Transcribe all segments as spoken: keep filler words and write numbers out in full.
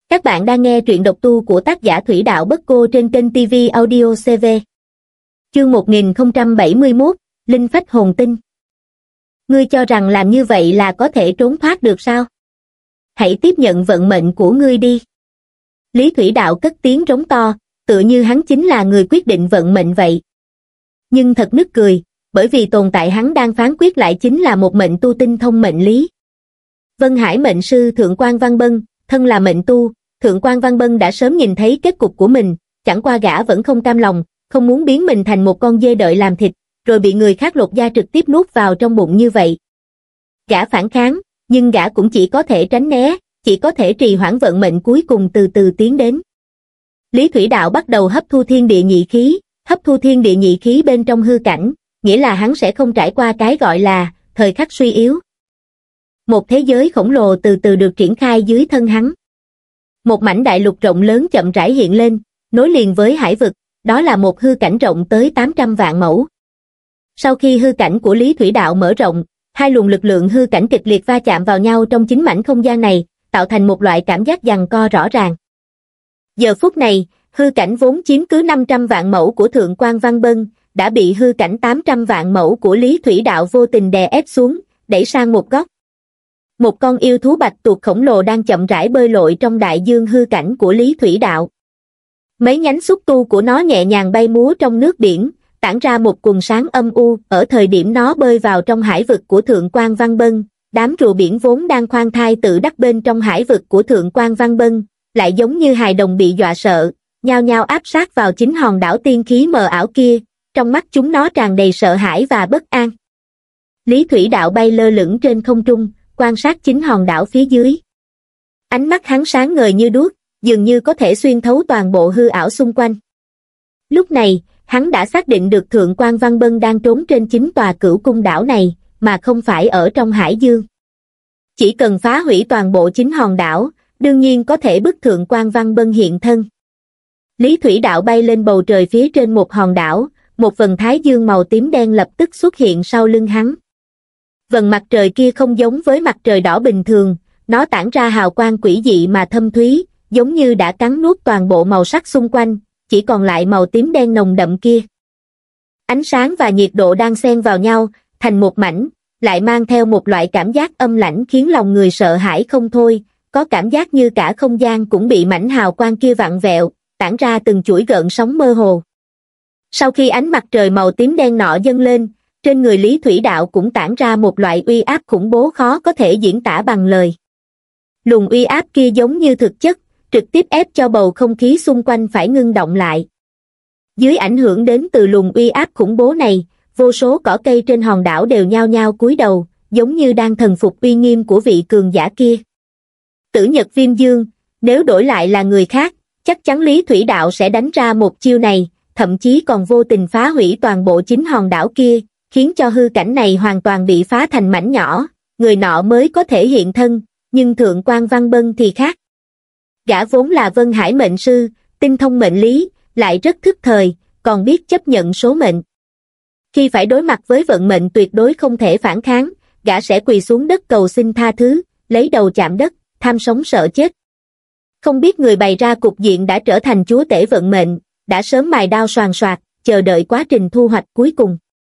Các bạn đang nghe truyện độc tu của tác giả Thủy Đạo Bất Cô trên kênh ti vi Audio xê vê. Chương một nghìn không trăm bảy mươi mốt, Linh Phách Hồn Tinh. Ngươi cho rằng làm như vậy là có thể trốn thoát được sao? Hãy tiếp nhận vận mệnh của ngươi đi. Lý Thủy Đạo cất tiếng rống to, tựa như hắn chính là người quyết định vận mệnh vậy. Nhưng thật nức cười, bởi vì tồn tại hắn đang phán quyết lại chính là một mệnh tu tinh thông mệnh lý. Vân Hải mệnh sư Thượng Quan Văn Bân, thân là mệnh tu, Thượng Quan Văn Bân đã sớm nhìn thấy kết cục của mình, chẳng qua gã vẫn không cam lòng, không muốn biến mình thành một con dê đợi làm thịt, rồi bị người khác lột da trực tiếp nuốt vào trong bụng như vậy. Gã phản kháng, nhưng gã cũng chỉ có thể tránh né, chỉ có thể trì hoãn vận mệnh cuối cùng từ từ tiến đến. Lý Thủy Đạo bắt đầu hấp thu thiên địa nhị khí, hấp thu thiên địa nhị khí bên trong hư cảnh, nghĩa là hắn sẽ không trải qua cái gọi là thời khắc suy yếu. Một thế giới khổng lồ từ từ được triển khai dưới thân hắn. Một mảnh đại lục rộng lớn chậm rãi hiện lên, nối liền với hải vực, đó là một hư cảnh rộng tới tám trăm vạn mẫu. Sau khi hư cảnh của Lý Thủy Đạo mở rộng, hai luồng lực lượng hư cảnh kịch liệt va chạm vào nhau trong chính mảnh không gian này, tạo thành một loại cảm giác giằng co rõ ràng. Giờ phút này, hư cảnh vốn chiếm cứ năm trăm vạn mẫu của Thượng Quan Văn Bân, đã bị hư cảnh tám trăm vạn mẫu của Lý Thủy Đạo vô tình đè ép xuống, đẩy sang một góc. Một con yêu thú bạch tuộc khổng lồ đang chậm rãi bơi lội trong đại dương hư cảnh của Lý Thủy Đạo. Mấy nhánh xúc tu của nó nhẹ nhàng bay múa trong nước biển, tản ra một quầng sáng âm u. Ở thời điểm nó bơi vào trong hải vực của Thượng Quan Văn Bân, đám rùa biển vốn đang khoan thai tự đắc bên trong hải vực của Thượng Quan Văn Bân, lại giống như hài đồng bị dọa sợ, nhao nhao áp sát vào chính hòn đảo tiên khí mờ ảo kia, trong mắt chúng nó tràn đầy sợ hãi và bất an. Lý Thủy Đạo bay lơ lửng trên không trung, quan sát chính hòn đảo phía dưới. Ánh mắt hắn sáng ngời như đuốc, dường như có thể xuyên thấu toàn bộ hư ảo xung quanh. Lúc này, hắn đã xác định được Thượng Quan Văn Bân đang trốn trên chính tòa Cửu Cung đảo này, mà không phải ở trong hải dương. Chỉ cần phá hủy toàn bộ chính hòn đảo, đương nhiên có thể bức Thượng Quan Văn Bân hiện thân. Lý Thủy Đạo bay lên bầu trời phía trên một hòn đảo, một vầng thái dương màu tím đen lập tức xuất hiện sau lưng hắn. Vầng mặt trời kia không giống với mặt trời đỏ bình thường, nó tản ra hào quang quỷ dị mà thâm thúy, giống như đã cắn nuốt toàn bộ màu sắc xung quanh, chỉ còn lại màu tím đen nồng đậm kia. Ánh sáng và nhiệt độ đang xen vào nhau, thành một mảnh, lại mang theo một loại cảm giác âm lãnh khiến lòng người sợ hãi không thôi, có cảm giác như cả không gian cũng bị mảnh hào quang kia vặn vẹo, tản ra từng chuỗi gợn sóng mơ hồ. Sau khi ánh mặt trời màu tím đen nọ dâng lên, trên người Lý Thủy Đạo cũng tản ra một loại uy áp khủng bố khó có thể diễn tả bằng lời. Luồng uy áp kia giống như thực chất, trực tiếp ép cho bầu không khí xung quanh phải ngưng động lại. Dưới ảnh hưởng đến từ luồng uy áp khủng bố này, vô số cỏ cây trên hòn đảo đều nhao nhao cúi đầu, giống như đang thần phục uy nghiêm của vị cường giả kia. Tử Nhật Viêm Dương, nếu đổi lại là người khác, chắc chắn Lý Thủy Đạo sẽ đánh ra một chiêu này, thậm chí còn vô tình phá hủy toàn bộ chính hòn đảo kia, khiến cho hư cảnh này hoàn toàn bị phá thành mảnh nhỏ, người nọ mới có thể hiện thân, nhưng Thượng Quan Văn Bân thì khác. Gã vốn là Vân Hải mệnh sư, tinh thông mệnh lý, lại rất thức thời, còn biết chấp nhận số mệnh. Khi phải đối mặt với vận mệnh tuyệt đối không thể phản kháng, gã sẽ quỳ xuống đất cầu xin tha thứ, lấy đầu chạm đất, tham sống sợ chết. Không biết người bày ra cục diện đã trở thành chúa tể vận mệnh, đã sớm mài đao soàn soạt, chờ đợi quá trình thu hoạch cuối cùng.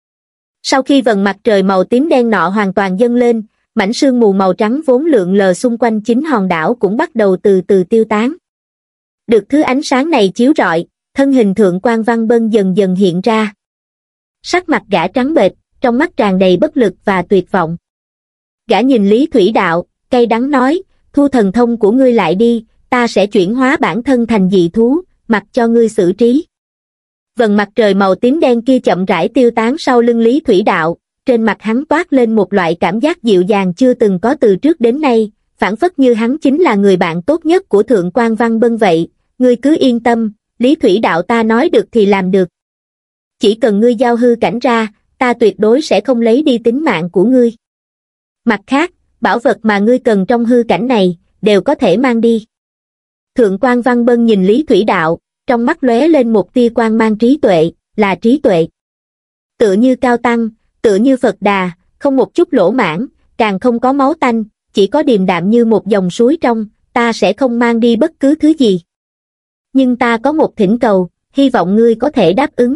Sau khi vầng mặt trời màu tím đen nọ hoàn toàn dâng lên, mảnh sương mù màu trắng vốn lượn lờ xung quanh chính hòn đảo cũng bắt đầu từ từ tiêu tán. Được thứ ánh sáng này chiếu rọi, thân hình Thượng Quan Văn Bân dần dần hiện ra. Sắc mặt gã trắng bệch, trong mắt tràn đầy bất lực và tuyệt vọng. Gã nhìn Lý Thủy Đạo, cay đắng nói, thu thần thông của ngươi lại đi, ta sẽ chuyển hóa bản thân thành dị thú, mặc cho ngươi xử trí. Vầng mặt trời màu tím đen kia chậm rãi tiêu tán sau lưng Lý Thủy Đạo, trên mặt hắn toát lên một loại cảm giác dịu dàng chưa từng có từ trước đến nay, phảng phất như hắn chính là người bạn tốt nhất của Thượng Quan Văn Bân vậy. Ngươi cứ yên tâm, Lý Thủy Đạo ta nói được thì làm được. Chỉ cần ngươi giao hư cảnh ra, ta tuyệt đối sẽ không lấy đi tính mạng của ngươi. Mặt khác, bảo vật mà ngươi cần trong hư cảnh này, đều có thể mang đi. Thượng Quan Văn Bân nhìn Lý Thủy Đạo, trong mắt lóe lên một tia quang mang trí tuệ, là trí tuệ. Tựa như Cao Tăng, tựa như Phật Đà, không một chút lỗ mãng, càng không có máu tanh, chỉ có điềm đạm như một dòng suối trong, ta sẽ không mang đi bất cứ thứ gì. Nhưng ta có một thỉnh cầu, hy vọng ngươi có thể đáp ứng.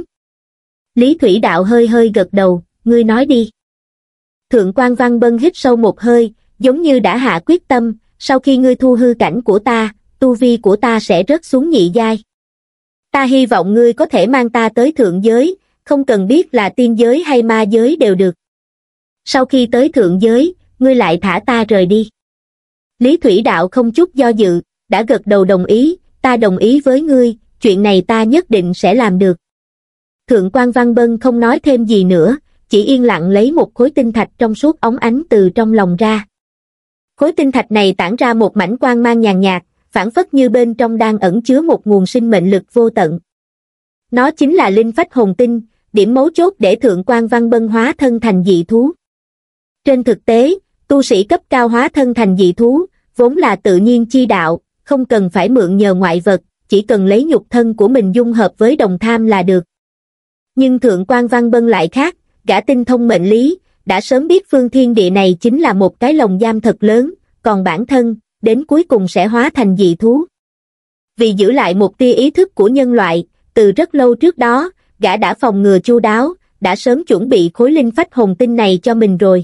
Lý Thủy Đạo hơi hơi gật đầu, ngươi nói đi. Thượng quan Văn Bân hít sâu một hơi, giống như đã hạ quyết tâm, sau khi ngươi thu hư cảnh của ta, tu vi của ta sẽ rớt xuống nhị giai. Ta hy vọng ngươi có thể mang ta tới thượng giới, không cần biết là tiên giới hay ma giới đều được. Sau khi tới thượng giới, ngươi lại thả ta rời đi. Lý Thủy Đạo không chút do dự, đã gật đầu đồng ý, ta đồng ý với ngươi, chuyện này ta nhất định sẽ làm được. Thượng quan Văn Bân không nói thêm gì nữa, chỉ yên lặng lấy một khối tinh thạch trong suốt óng ánh từ trong lòng ra. Khối tinh thạch này tản ra một mảnh quang mang nhàn nhạt, phảng phất như bên trong đang ẩn chứa một nguồn sinh mệnh lực vô tận. Nó chính là linh phách hồn tinh, điểm mấu chốt để Thượng quan Văn Bân hóa thân thành dị thú. Trên thực tế, tu sĩ cấp cao hóa thân thành dị thú, vốn là tự nhiên chi đạo, không cần phải mượn nhờ ngoại vật, chỉ cần lấy nhục thân của mình dung hợp với đồng tham là được. Nhưng Thượng quan Văn Bân lại khác, gã tinh thông mệnh lý, đã sớm biết phương thiên địa này chính là một cái lồng giam thật lớn, còn bản thân, đến cuối cùng sẽ hóa thành dị thú. Vì giữ lại một tia ý thức của nhân loại, từ rất lâu trước đó, gã đã phòng ngừa chu đáo, đã sớm chuẩn bị khối linh phách hồn tinh này cho mình rồi.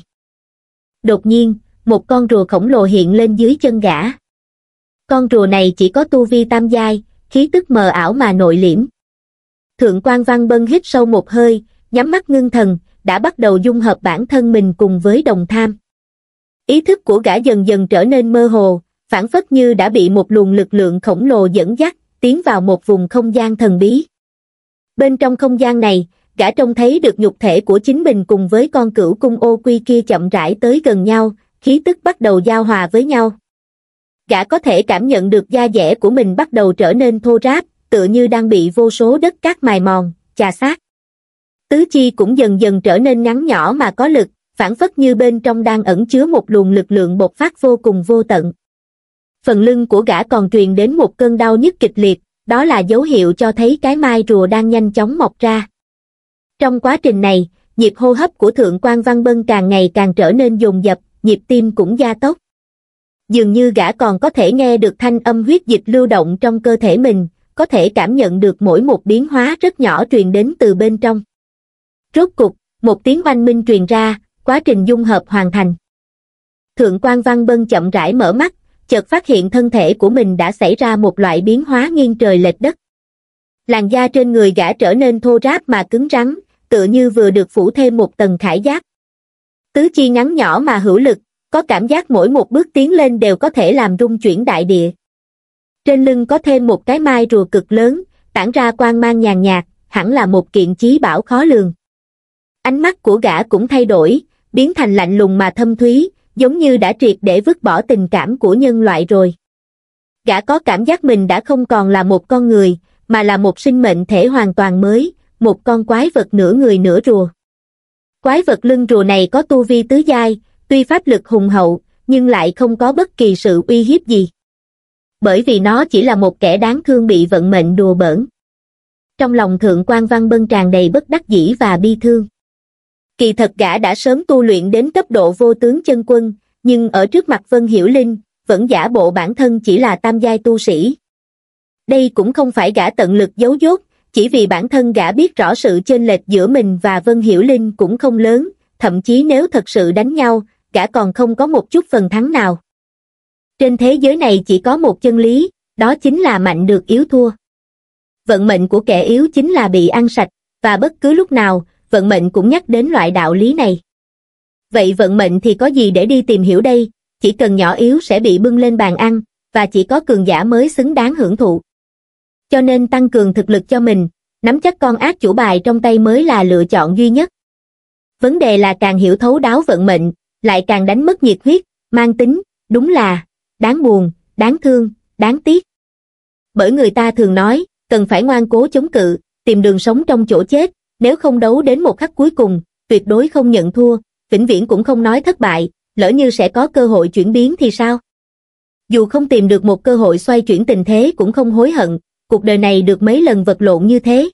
Đột nhiên, một con rùa khổng lồ hiện lên dưới chân gã. Con rùa này chỉ có tu vi tam giai, khí tức mờ ảo mà nội liễm. Thượng quan Văn Bân hít sâu một hơi, nhắm mắt ngưng thần, đã bắt đầu dung hợp bản thân mình cùng với đồng tham. Ý thức của gã dần dần trở nên mơ hồ, phảng phất như đã bị một luồng lực lượng khổng lồ dẫn dắt, tiến vào một vùng không gian thần bí. Bên trong không gian này, gã trông thấy được nhục thể của chính mình cùng với con cửu cung ô quy kia chậm rãi tới gần nhau, khí tức bắt đầu giao hòa với nhau. Gã có thể cảm nhận được da dẻ của mình bắt đầu trở nên thô ráp, tựa như đang bị vô số đất cát mài mòn, chà xát. Tứ chi cũng dần dần trở nên ngắn nhỏ mà có lực, phảng phất như bên trong đang ẩn chứa một luồng lực lượng bộc phát vô cùng vô tận. Phần lưng của gã còn truyền đến một cơn đau nhức kịch liệt, đó là dấu hiệu cho thấy cái mai rùa đang nhanh chóng mọc ra. Trong quá trình này, nhịp hô hấp của Thượng quan Văn Bân càng ngày càng trở nên dồn dập, nhịp tim cũng gia tốc. Dường như gã còn có thể nghe được thanh âm huyết dịch lưu động trong cơ thể mình, có thể cảm nhận được mỗi một biến hóa rất nhỏ truyền đến từ bên trong. Rốt cục, một tiếng oanh minh truyền ra, quá trình dung hợp hoàn thành. Thượng quan Văn Bân chậm rãi mở mắt, chợt phát hiện thân thể của mình đã xảy ra một loại biến hóa nghiêng trời lệch đất. Làn da trên người gã trở nên thô ráp mà cứng rắn, tựa như vừa được phủ thêm một tầng khải giáp. Tứ chi ngắn nhỏ mà hữu lực, có cảm giác mỗi một bước tiến lên đều có thể làm rung chuyển đại địa. Trên lưng có thêm một cái mai rùa cực lớn, tản ra quang mang nhàn nhạt, hẳn là một kiện chí bảo khó lường. Ánh mắt của gã cũng thay đổi, biến thành lạnh lùng mà thâm thúy, giống như đã triệt để vứt bỏ tình cảm của nhân loại rồi. Gã có cảm giác mình đã không còn là một con người, mà là một sinh mệnh thể hoàn toàn mới, một con quái vật nửa người nửa rùa. Quái vật lưng rùa này có tu vi tứ giai, tuy pháp lực hùng hậu, nhưng lại không có bất kỳ sự uy hiếp gì. Bởi vì nó chỉ là một kẻ đáng thương bị vận mệnh đùa bỡn. Trong lòng Thượng quan Văn Bân tràn đầy bất đắc dĩ và bi thương. Kỳ thật gã đã sớm tu luyện đến cấp độ vô tướng chân quân, nhưng ở trước mặt Vân Hiểu Linh, vẫn giả bộ bản thân chỉ là tam giai tu sĩ. Đây cũng không phải gã tận lực giấu dốt, chỉ vì bản thân gã biết rõ sự chênh lệch giữa mình và Vân Hiểu Linh cũng không lớn, thậm chí nếu thật sự đánh nhau, gã còn không có một chút phần thắng nào. Trên thế giới này chỉ có một chân lý, đó chính là mạnh được yếu thua. Vận mệnh của kẻ yếu chính là bị ăn sạch, và bất cứ lúc nào, vận mệnh cũng nhắc đến loại đạo lý này. Vậy vận mệnh thì có gì để đi tìm hiểu đây, chỉ cần nhỏ yếu sẽ bị bưng lên bàn ăn, và chỉ có cường giả mới xứng đáng hưởng thụ. Cho nên tăng cường thực lực cho mình, nắm chắc con ác chủ bài trong tay mới là lựa chọn duy nhất. Vấn đề là càng hiểu thấu đáo vận mệnh, lại càng đánh mất nhiệt huyết, mang tính, đúng là, đáng buồn, đáng thương, đáng tiếc. Bởi người ta thường nói, cần phải ngoan cố chống cự, tìm đường sống trong chỗ chết, nếu không đấu đến một khắc cuối cùng, tuyệt đối không nhận thua, vĩnh viễn cũng không nói thất bại, lỡ như sẽ có cơ hội chuyển biến thì sao? Dù không tìm được một cơ hội xoay chuyển tình thế cũng không hối hận, cuộc đời này được mấy lần vật lộn như thế.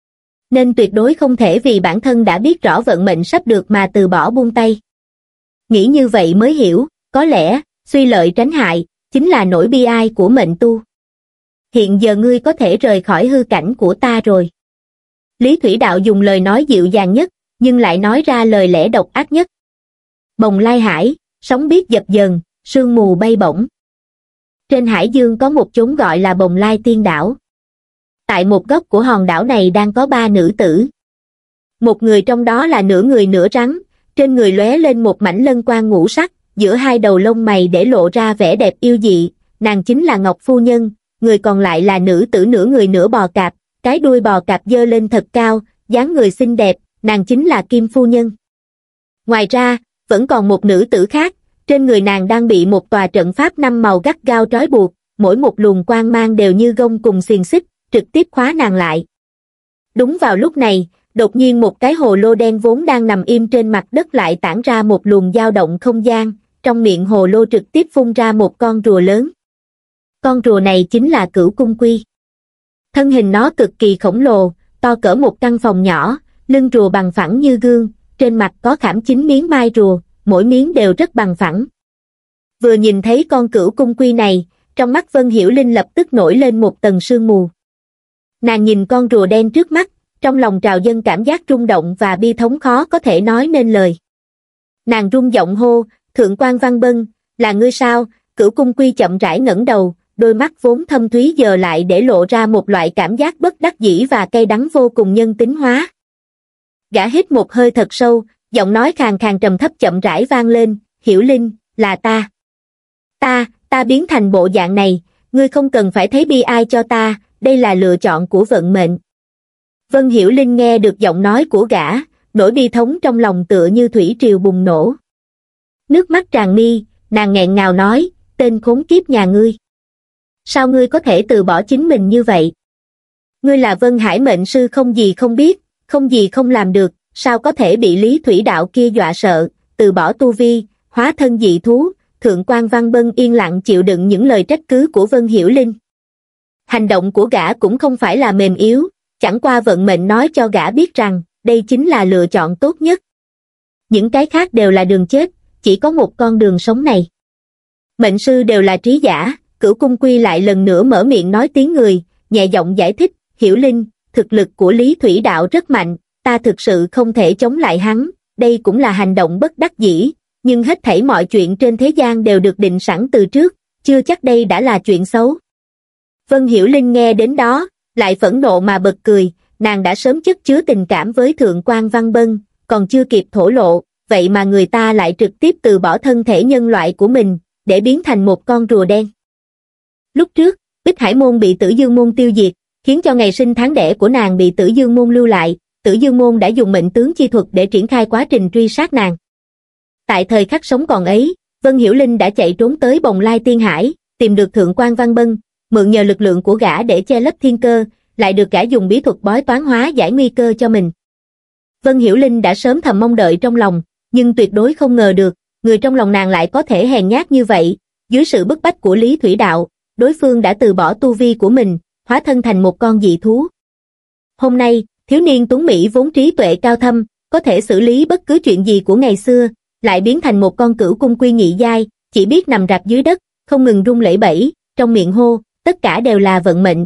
Nên tuyệt đối không thể vì bản thân đã biết rõ vận mệnh sắp được mà từ bỏ buông tay. Nghĩ như vậy mới hiểu, có lẽ, suy lợi tránh hại, chính là nỗi bi ai của mệnh tu. Hiện giờ ngươi có thể rời khỏi hư cảnh của ta rồi. Lý Thủy Đạo dùng lời nói dịu dàng nhất, nhưng lại nói ra lời lẽ độc ác nhất. Bồng Lai Hải, sóng biết dập dờn, sương mù bay bổng. Trên hải dương có một chốn gọi là Bồng Lai Tiên Đảo. Tại một góc của hòn đảo này đang có ba nữ tử. Một người trong đó là nửa người nửa rắn, trên người lóe lên một mảnh lân quang ngũ sắc, giữa hai đầu lông mày để lộ ra vẻ đẹp yêu dị, nàng chính là Ngọc Phu Nhân, người còn lại là nữ tử nửa người nửa bò cạp, cái đuôi bò cạp giơ lên thật cao, dáng người xinh đẹp, nàng chính là Kim Phu Nhân. Ngoài ra, vẫn còn một nữ tử khác, trên người nàng đang bị một tòa trận pháp năm màu gắt gao trói buộc, mỗi một luồng quang mang đều như gông cùng xiềng xích, trực tiếp khóa nàng lại. Đúng vào lúc này, đột nhiên một cái hồ lô đen vốn đang nằm im trên mặt đất lại tản ra một luồng dao động không gian, trong miệng hồ lô trực tiếp phun ra một con rùa lớn. Con rùa này chính là Cửu Cung Quy. Thân hình nó cực kỳ khổng lồ, to cỡ một căn phòng nhỏ, lưng rùa bằng phẳng như gương, trên mặt có khảm chín miếng mai rùa, mỗi miếng đều rất bằng phẳng. Vừa nhìn thấy con Cửu Cung Quy này, trong mắt Vân Hiểu Linh lập tức nổi lên một tầng sương mù. Nàng nhìn con rùa đen trước mắt, trong lòng trào dâng cảm giác rung động và bi thống khó có thể nói nên lời. Nàng rung giọng hô, Thượng quan Văn Bân, là ngươi sao? Cửu Cung Quy chậm rãi ngẩng đầu, đôi mắt vốn thâm thúy giờ lại để lộ ra một loại cảm giác bất đắc dĩ và cay đắng vô cùng nhân tính hóa. Gã hít một hơi thật sâu, giọng nói khàn khàn trầm thấp chậm rãi vang lên, Hiểu Linh, là ta. Ta, ta biến thành bộ dạng này, ngươi không cần phải thấy bi ai cho ta, đây là lựa chọn của vận mệnh. Vân Hiểu Linh nghe được giọng nói của gã, nỗi bi thống trong lòng tựa như thủy triều bùng nổ. Nước mắt tràn mi, nàng nghẹn ngào nói, tên khốn kiếp nhà ngươi. Sao ngươi có thể từ bỏ chính mình như vậy? Ngươi là Vân Hải mệnh sư không gì không biết, không gì không làm được, sao có thể bị Lý Thủy Đạo kia dọa sợ, từ bỏ tu vi, hóa thân dị thú. Thượng quan Văn Bân yên lặng chịu đựng những lời trách cứ của Vân Hiểu Linh. Hành động của gã cũng không phải là mềm yếu, chẳng qua vận mệnh nói cho gã biết rằng, đây chính là lựa chọn tốt nhất. Những cái khác đều là đường chết, chỉ có một con đường sống này. Mệnh sư đều là trí giả, Cửu Cung Quy lại lần nữa mở miệng nói tiếng người, nhẹ giọng giải thích, Hiểu Linh, thực lực của Lý Thủy Đạo rất mạnh, ta thực sự không thể chống lại hắn, đây cũng là hành động bất đắc dĩ, nhưng hết thảy mọi chuyện trên thế gian đều được định sẵn từ trước, chưa chắc đây đã là chuyện xấu. Vân Hiểu Linh nghe đến đó, lại phẫn nộ mà bật cười, nàng đã sớm chất chứa tình cảm với Thượng quan Văn Bân, còn chưa kịp thổ lộ, vậy mà người ta lại trực tiếp từ bỏ thân thể nhân loại của mình, để biến thành một con rùa đen. Lúc trước, Bích Hải Môn bị Tử Dương Môn tiêu diệt, khiến cho ngày sinh tháng đẻ của nàng bị Tử Dương Môn lưu lại, Tử Dương Môn đã dùng mệnh tướng chi thuật để triển khai quá trình truy sát nàng. Tại thời khắc sống còn ấy, Vân Hiểu Linh đã chạy trốn tới Bồng Lai Tiên Hải, tìm được Thượng quan Văn Bân, mượn nhờ lực lượng của gã để che lấp thiên cơ, lại được gã dùng bí thuật bói toán hóa giải nguy cơ cho mình. Vân Hiểu Linh đã sớm thầm mong đợi trong lòng, nhưng tuyệt đối không ngờ được, người trong lòng nàng lại có thể hèn nhát như vậy, dưới sự bức bách của Lý Thủy Đạo, đối phương đã từ bỏ tu vi của mình, hóa thân thành một con dị thú. Hôm nay, thiếu niên tuấn Mỹ vốn trí tuệ cao thâm, có thể xử lý bất cứ chuyện gì của ngày xưa, lại biến thành một con Cửu Cung Quy nhị giai, chỉ biết nằm rạp dưới đất, không ngừng rung lẩy bẩy, trong miệng hô, tất cả đều là vận mệnh.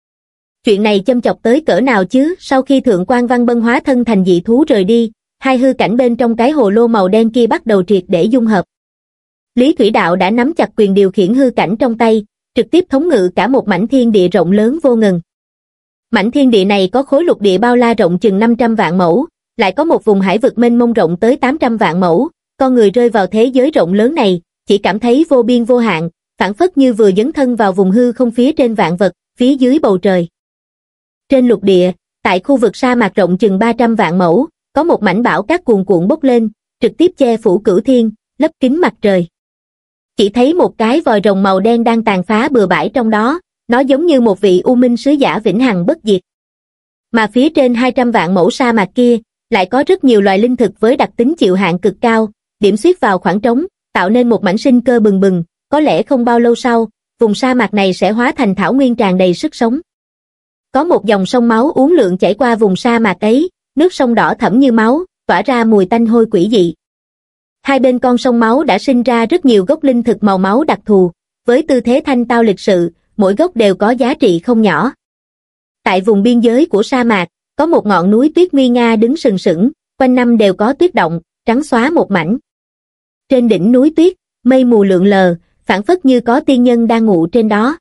Chuyện này châm chọc tới cỡ nào chứ? Sau khi Thượng quan Văn Bân hóa thân thành dị thú rời đi, hai hư cảnh bên trong cái hồ lô màu đen kia bắt đầu triệt để dung hợp. Lý Thủy Đạo đã nắm chặt quyền điều khiển hư cảnh trong tay, trực tiếp thống ngự cả một mảnh thiên địa rộng lớn vô ngần. Mảnh thiên địa này có khối lục địa bao la rộng chừng năm trăm vạn mẫu, lại có một vùng hải vực mênh mông rộng tới tám trăm vạn mẫu, con người rơi vào thế giới rộng lớn này, chỉ cảm thấy vô biên vô hạn, phảng phất như vừa dấn thân vào vùng hư không phía trên vạn vật, phía dưới bầu trời. Trên lục địa, tại khu vực sa mạc rộng chừng ba trăm vạn mẫu, có một mảnh bão cát cuồn cuộn bốc lên, trực tiếp che phủ cửu thiên, lấp kín mặt trời. Chỉ thấy một cái vòi rồng màu đen đang tàn phá bừa bãi trong đó, nó giống như một vị u minh sứ giả vĩnh hằng bất diệt. Mà phía trên hai trăm vạn mẫu sa mạc kia, lại có rất nhiều loài linh thực với đặc tính chịu hạn cực cao, điểm xuyết vào khoảng trống, tạo nên một mảnh sinh cơ bừng bừng, có lẽ không bao lâu sau, vùng sa mạc này sẽ hóa thành thảo nguyên tràn đầy sức sống. Có một dòng sông máu uốn lượn chảy qua vùng sa mạc ấy, nước sông đỏ thẫm như máu, tỏa ra mùi tanh hôi quỷ dị. Hai bên con sông máu đã sinh ra rất nhiều gốc linh thực màu máu đặc thù, với tư thế thanh tao lịch sự, mỗi gốc đều có giá trị không nhỏ. Tại vùng biên giới của sa mạc, có một ngọn núi tuyết nguy nga đứng sừng sững, quanh năm đều có tuyết động, trắng xóa một mảnh. Trên đỉnh núi tuyết, mây mù lượn lờ, phảng phất như có tiên nhân đang ngủ trên đó.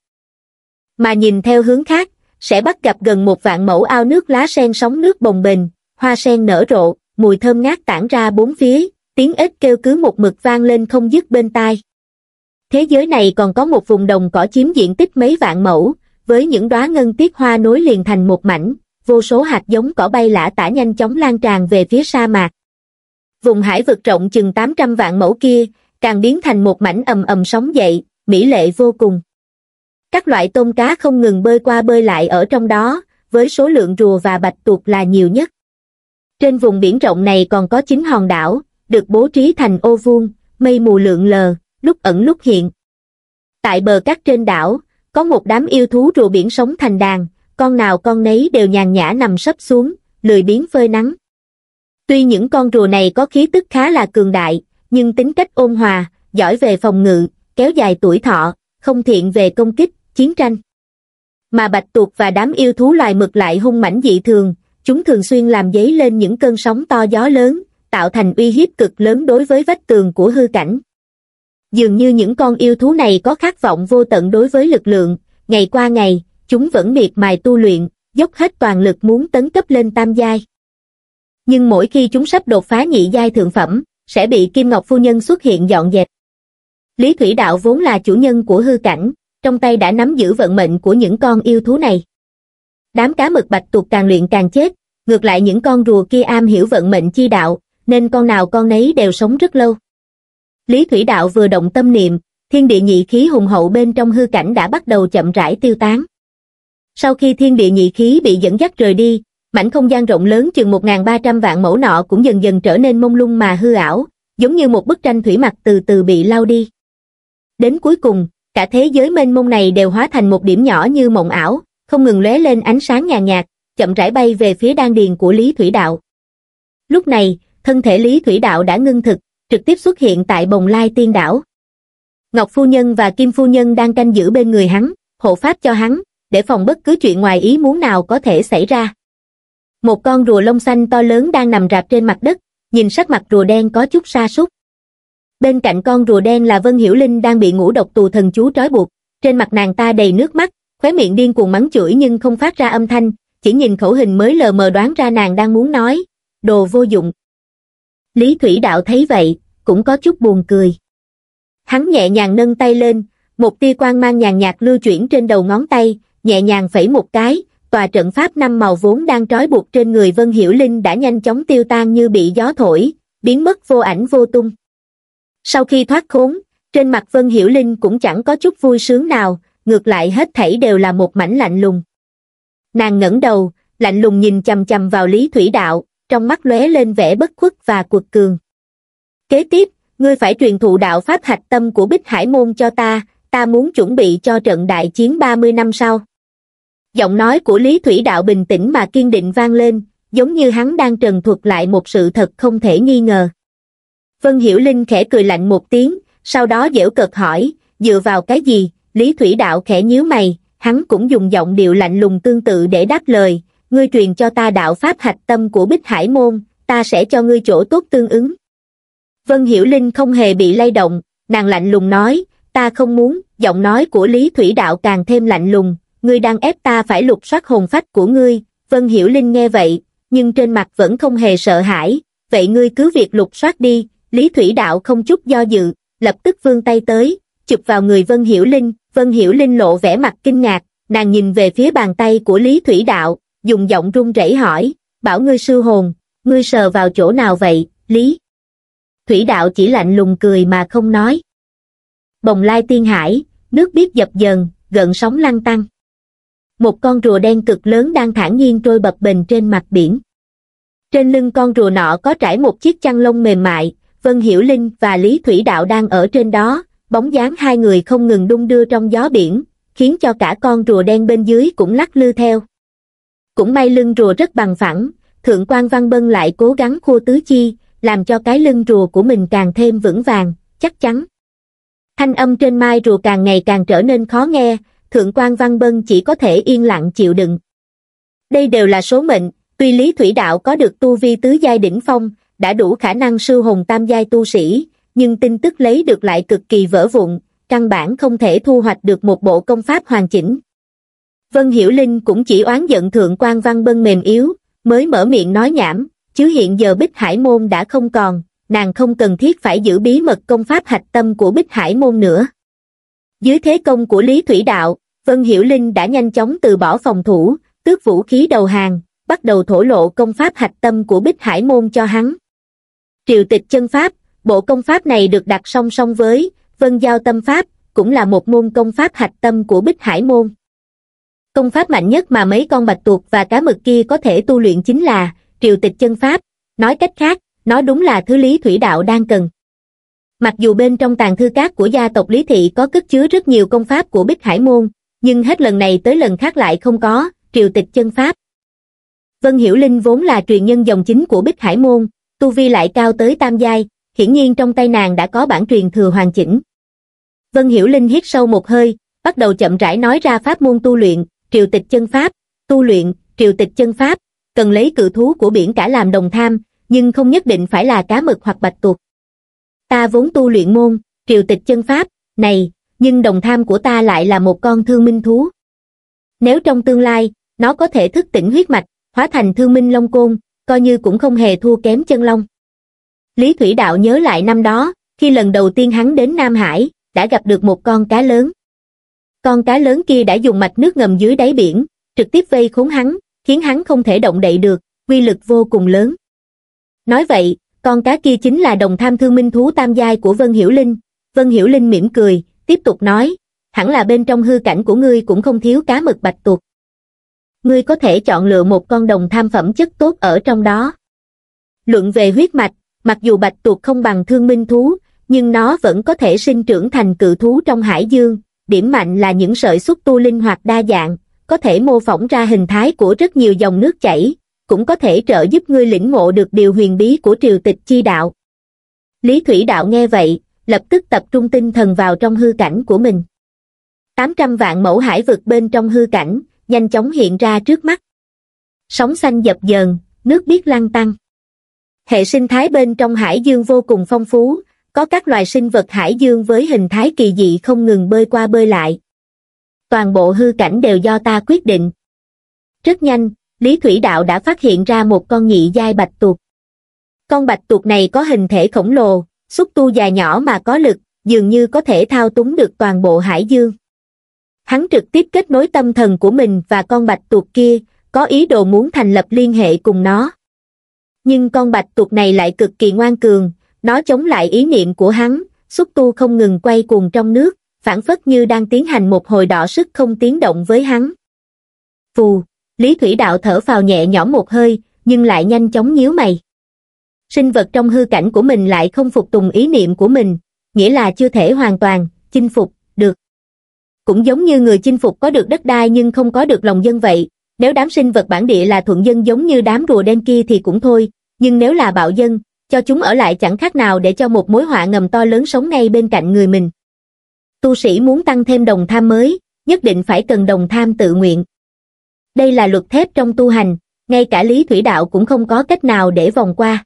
Mà nhìn theo hướng khác, sẽ bắt gặp gần một vạn mẫu ao nước lá sen sóng nước bồng bềnh, hoa sen nở rộ, mùi thơm ngát tản ra bốn phía, tiếng ếch kêu cứ một mực vang lên không dứt bên tai. Thế giới này còn có một vùng đồng cỏ chiếm diện tích mấy vạn mẫu, với những đóa ngân tuyết hoa nối liền thành một mảnh, vô số hạt giống cỏ bay lả tả nhanh chóng lan tràn về phía sa mạc. Vùng hải vực rộng chừng tám trăm vạn mẫu kia, càng biến thành một mảnh ầm ầm sóng dậy, mỹ lệ vô cùng. Các loại tôm cá không ngừng bơi qua bơi lại ở trong đó, với số lượng rùa và bạch tuộc là nhiều nhất. Trên vùng biển rộng này còn có chín hòn đảo, được bố trí thành ô vuông, mây mù lượn lờ, lúc ẩn lúc hiện. Tại bờ cát trên đảo, có một đám yêu thú rùa biển sống thành đàn, con nào con nấy đều nhàn nhã nằm sấp xuống, lười biếng phơi nắng. Tuy những con rùa này có khí tức khá là cường đại, nhưng tính cách ôn hòa, giỏi về phòng ngự, kéo dài tuổi thọ, không thiện về công kích, chiến tranh. Mà bạch tuộc và đám yêu thú loài mực lại hung mãnh dị thường, chúng thường xuyên làm dấy lên những cơn sóng to gió lớn, tạo thành uy hiếp cực lớn đối với vách tường của hư cảnh. Dường như những con yêu thú này có khát vọng vô tận đối với lực lượng, ngày qua ngày, chúng vẫn miệt mài tu luyện, dốc hết toàn lực muốn tấn cấp lên tam giai. Nhưng mỗi khi chúng sắp đột phá nhị giai thượng phẩm, sẽ bị Kim Ngọc phu nhân xuất hiện dọn dẹp. Lý Thủy Đạo vốn là chủ nhân của hư cảnh, trong tay đã nắm giữ vận mệnh của những con yêu thú này. Đám cá mực bạch tuộc càng luyện càng chết, ngược lại những con rùa kia am hiểu vận mệnh chi đạo, nên con nào con nấy đều sống rất lâu. Lý Thủy Đạo vừa động tâm niệm, thiên địa nhị khí hùng hậu bên trong hư cảnh đã bắt đầu chậm rãi tiêu tán. Sau khi thiên địa nhị khí bị dẫn dắt rời đi, mảnh không gian rộng lớn chừng một nghìn ba trăm vạn mẫu nọ cũng dần dần trở nên mông lung mà hư ảo, giống như một bức tranh thủy mặc từ từ bị lau đi. Đến cuối cùng, cả thế giới mênh mông này đều hóa thành một điểm nhỏ như mộng ảo, không ngừng lóe lên ánh sáng nhàn nhạt, chậm rãi bay về phía đan điền của Lý Thủy Đạo. Lúc này, thân thể Lý Thủy Đạo đã ngưng thực, trực tiếp xuất hiện tại Bồng Lai Tiên Đảo. Ngọc phu nhân và Kim phu nhân đang canh giữ bên người hắn, hộ pháp cho hắn, để phòng bất cứ chuyện ngoài ý muốn nào có thể xảy ra. Một con rùa lông xanh to lớn đang nằm rạp trên mặt đất, nhìn sắc mặt rùa đen có chút sa sút. Bên cạnh con rùa đen là Vân Hiểu Linh đang bị ngũ độc tù thần chú trói buộc, trên mặt nàng ta đầy nước mắt, khóe miệng điên cuồng mắng chửi nhưng không phát ra âm thanh, chỉ nhìn khẩu hình mới lờ mờ đoán ra nàng đang muốn nói, đồ vô dụng. Lý Thủy Đạo thấy vậy, cũng có chút buồn cười. Hắn nhẹ nhàng nâng tay lên, một tia quang mang nhàn nhạt lưu chuyển trên đầu ngón tay, nhẹ nhàng phẩy một cái, tòa trận pháp năm màu vốn đang trói buộc trên người Vân Hiểu Linh đã nhanh chóng tiêu tan như bị gió thổi, biến mất vô ảnh vô tung. Sau khi thoát khốn, trên mặt Vân Hiểu Linh cũng chẳng có chút vui sướng nào, ngược lại hết thảy đều là một mảnh lạnh lùng. Nàng ngẩng đầu, lạnh lùng nhìn chằm chằm vào Lý Thủy Đạo, trong mắt lóe lên vẻ bất khuất và cuột cường. Kế tiếp, ngươi phải truyền thụ đạo pháp hạch tâm của Bích Hải môn cho ta, ta muốn chuẩn bị cho trận đại chiến ba mươi năm sau. Giọng nói của Lý Thủy Đạo bình tĩnh mà kiên định vang lên, giống như hắn đang trần thuật lại một sự thật không thể nghi ngờ. Vân Hiểu Linh khẽ cười lạnh một tiếng, sau đó giễu cợt hỏi, dựa vào cái gì? Lý Thủy Đạo khẽ nhíu mày, hắn cũng dùng giọng điệu lạnh lùng tương tự để đáp lời, ngươi truyền cho ta đạo pháp hạch tâm của Bích Hải môn, ta sẽ cho ngươi chỗ tốt tương ứng. Vân Hiểu Linh không hề bị lay động, nàng lạnh lùng nói, ta không muốn. Giọng nói của Lý Thủy Đạo càng thêm lạnh lùng, ngươi đang ép ta phải lục soát hồn phách của ngươi. Vân Hiểu Linh nghe vậy, nhưng trên mặt vẫn không hề sợ hãi, vậy ngươi cứ việc lục soát đi. Lý Thủy Đạo không chút do dự, lập tức vươn tay tới, chụp vào người Vân Hiểu Linh. Vân Hiểu Linh lộ vẻ mặt kinh ngạc, nàng nhìn về phía bàn tay của Lý Thủy Đạo, dùng giọng run rẩy hỏi, bảo ngươi sư hồn, ngươi sờ vào chỗ nào vậy? Lý Thủy Đạo chỉ lạnh lùng cười mà không nói. Bồng Lai Tiên Hải, nước biếc dập dờn, gợn sóng lăn tăn. Một con rùa đen cực lớn đang thản nhiên trôi bập bềnh trên mặt biển. Trên lưng con rùa nọ có trải một chiếc chăn lông mềm mại, Vân Hiểu Linh và Lý Thủy Đạo đang ở trên đó, bóng dáng hai người không ngừng đung đưa trong gió biển, khiến cho cả con rùa đen bên dưới cũng lắc lư theo. Cũng may lưng rùa rất bằng phẳng, Thượng quan Văn Bân lại cố gắng khua tứ chi, làm cho cái lưng rùa của mình càng thêm vững vàng, chắc chắn. Thanh âm trên mai rùa càng ngày càng trở nên khó nghe, Thượng quan Văn Bân chỉ có thể yên lặng chịu đựng. Đây đều là số mệnh, tuy Lý Thủy Đạo có được tu vi tứ giai đỉnh phong, đã đủ khả năng sư hồn tam giai tu sĩ, nhưng tin tức lấy được lại cực kỳ vỡ vụn, căn bản không thể thu hoạch được một bộ công pháp hoàn chỉnh. Vân Hiểu Linh cũng chỉ oán giận Thượng quan Văn Bân mềm yếu, mới mở miệng nói nhảm, chứ hiện giờ Bích Hải Môn đã không còn, nàng không cần thiết phải giữ bí mật công pháp hạch tâm của Bích Hải Môn nữa. Dưới thế công của Lý Thủy Đạo, Vân Hiểu Linh đã nhanh chóng từ bỏ phòng thủ, tước vũ khí đầu hàng, bắt đầu thổ lộ công pháp hạch tâm của Bích Hải Môn cho hắn. Triều Tịch Chân Pháp, bộ công pháp này được đặt song song với Vân Giao Tâm Pháp, cũng là một môn công pháp hạch tâm của Bích Hải Môn. Công pháp mạnh nhất mà mấy con bạch tuộc và cá mực kia có thể tu luyện chính là Triều Tịch Chân Pháp, nói cách khác, nó đúng là thứ Lý Thủy Đạo đang cần. Mặc dù bên trong tàng thư các của gia tộc Lý Thị có cất chứa rất nhiều công pháp của Bích Hải Môn, nhưng hết lần này tới lần khác lại không có Triều Tịch Chân Pháp. Vân Hiểu Linh vốn là truyền nhân dòng chính của Bích Hải Môn, tu vi lại cao tới tam giai, hiển nhiên trong tay nàng đã có bản truyền thừa hoàn chỉnh. Vân Hiểu Linh hít sâu một hơi, bắt đầu chậm rãi nói ra pháp môn tu luyện, Triều Tịch Chân Pháp, tu luyện Triều Tịch Chân Pháp, cần lấy cự thú của biển cả làm đồng tham, nhưng không nhất định phải là cá mực hoặc bạch tuộc. Ta vốn tu luyện môn Triều Tịch Chân Pháp này, nhưng đồng tham của ta lại là một con thương minh thú. Nếu trong tương lai, nó có thể thức tỉnh huyết mạch, hóa thành thương minh long côn, coi như cũng không hề thua kém chân long. Lý Thủy Đạo nhớ lại năm đó, khi lần đầu tiên hắn đến Nam Hải, đã gặp được một con cá lớn. Con cá lớn kia đã dùng mạch nước ngầm dưới đáy biển, trực tiếp vây khốn hắn, khiến hắn không thể động đậy được, uy lực vô cùng lớn. Nói vậy, con cá kia chính là đồng tham thương minh thú tam giai của Vân Hiểu Linh. Vân Hiểu Linh mỉm cười, tiếp tục nói, hẳn là bên trong hư cảnh của ngươi cũng không thiếu cá mực bạch tuộc. Ngươi có thể chọn lựa một con đồng tham phẩm chất tốt ở trong đó. Luận về huyết mạch, mặc dù bạch tuộc không bằng thương minh thú, nhưng nó vẫn có thể sinh trưởng thành cự thú trong hải dương. Điểm mạnh là những sợi xúc tu linh hoạt đa dạng, có thể mô phỏng ra hình thái của rất nhiều dòng nước chảy, cũng có thể trợ giúp ngươi lĩnh ngộ được điều huyền bí của Triều Tịch chi đạo. Lý Thủy Đạo nghe vậy, lập tức tập trung tinh thần vào trong hư cảnh của mình. tám trăm vạn mẫu hải vực bên trong hư cảnh, nhanh chóng hiện ra trước mắt. Sóng xanh dập dờn, nước biếc lăn tăn. Hệ sinh thái bên trong hải dương vô cùng phong phú, có các loài sinh vật hải dương với hình thái kỳ dị không ngừng bơi qua bơi lại. Toàn bộ hư cảnh đều do ta quyết định. Rất nhanh, Lý Thủy Đạo đã phát hiện ra một con nhị giai bạch tuộc. Con bạch tuộc này có hình thể khổng lồ, xúc tu dài nhỏ mà có lực, dường như có thể thao túng được toàn bộ hải dương. Hắn trực tiếp kết nối tâm thần của mình và con bạch tuộc kia, có ý đồ muốn thành lập liên hệ cùng nó. Nhưng con bạch tuộc này lại cực kỳ ngoan cường, nó chống lại ý niệm của hắn, xúc tu không ngừng quay cuồng trong nước, phảng phất như đang tiến hành một hồi đọ sức không tiếng động với hắn. Phù, Lý Thủy Đạo thở phào nhẹ nhõm một hơi, nhưng lại nhanh chóng nhíu mày. Sinh vật trong hư cảnh của mình lại không phục tùng ý niệm của mình, nghĩa là chưa thể hoàn toàn chinh phục được. Cũng giống như người chinh phục có được đất đai nhưng không có được lòng dân vậy, nếu đám sinh vật bản địa là thuận dân giống như đám rùa đen kia thì cũng thôi, nhưng nếu là bạo dân, cho chúng ở lại chẳng khác nào để cho một mối họa ngầm to lớn sống ngay bên cạnh người mình. Tu sĩ muốn tăng thêm đồng tham mới, nhất định phải cần đồng tham tự nguyện. Đây là luật thép trong tu hành, ngay cả Lý Thủy Đạo cũng không có cách nào để vòng qua.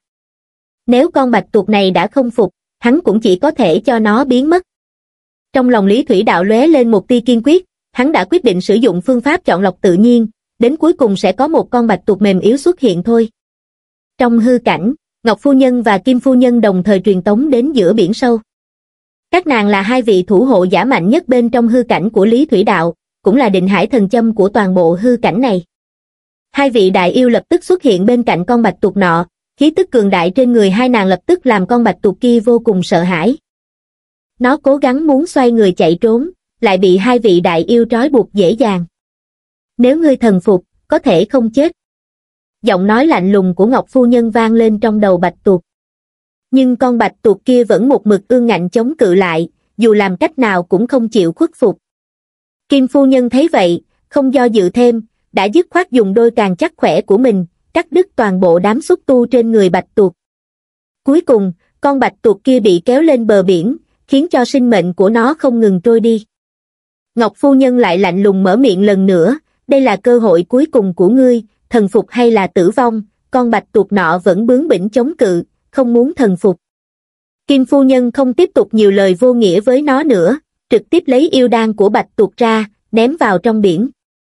Nếu con bạch tuộc này đã không phục, hắn cũng chỉ có thể cho nó biến mất. Trong lòng Lý Thủy Đạo lóe lên một tia kiên quyết, hắn đã quyết định sử dụng phương pháp chọn lọc tự nhiên, đến cuối cùng sẽ có một con bạch tuộc mềm yếu xuất hiện thôi. Trong hư cảnh, Ngọc Phu Nhân và Kim Phu Nhân đồng thời truyền tống đến giữa biển sâu. Các nàng là hai vị thủ hộ giả mạnh nhất bên trong hư cảnh của Lý Thủy Đạo, cũng là định hải thần châm của toàn bộ hư cảnh này. Hai vị đại yêu lập tức xuất hiện bên cạnh con bạch tuộc nọ, khí tức cường đại trên người hai nàng lập tức làm con bạch tuộc kia vô cùng sợ hãi. Nó cố gắng muốn xoay người chạy trốn, lại bị hai vị đại yêu trói buộc dễ dàng. Nếu ngươi thần phục, có thể không chết. Giọng nói lạnh lùng của Ngọc Phu Nhân vang lên trong đầu bạch tuộc. Nhưng con bạch tuộc kia vẫn một mực ương ngạnh chống cự lại, dù làm cách nào cũng không chịu khuất phục. Kim Phu Nhân thấy vậy, không do dự thêm, đã dứt khoát dùng đôi càng chắc khỏe của mình, cắt đứt toàn bộ đám xúc tu trên người bạch tuộc. Cuối cùng, con bạch tuộc kia bị kéo lên bờ biển, khiến cho sinh mệnh của nó không ngừng trôi đi. Ngọc phu nhân lại lạnh lùng mở miệng lần nữa, đây là cơ hội cuối cùng của ngươi, thần phục hay là tử vong, con bạch tuộc nọ vẫn bướng bỉnh chống cự, không muốn thần phục. Kim phu nhân không tiếp tục nhiều lời vô nghĩa với nó nữa, trực tiếp lấy yêu đan của bạch tuộc ra, ném vào trong biển.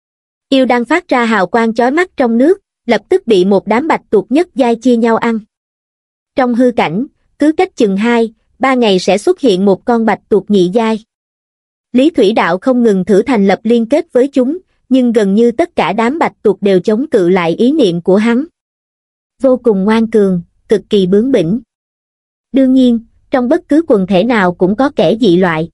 Yêu đan phát ra hào quang chói mắt trong nước, lập tức bị một đám bạch tuộc nhất giai chia nhau ăn. Trong hư cảnh, cứ cách chừng hai, ba ngày sẽ xuất hiện một con bạch tuộc nhị giai. Lý Thủy Đạo không ngừng thử thành lập liên kết với chúng, nhưng gần như tất cả đám bạch tuộc đều chống cự lại ý niệm của hắn. Vô cùng ngoan cường, cực kỳ bướng bỉnh. Đương nhiên, trong bất cứ quần thể nào cũng có kẻ dị loại.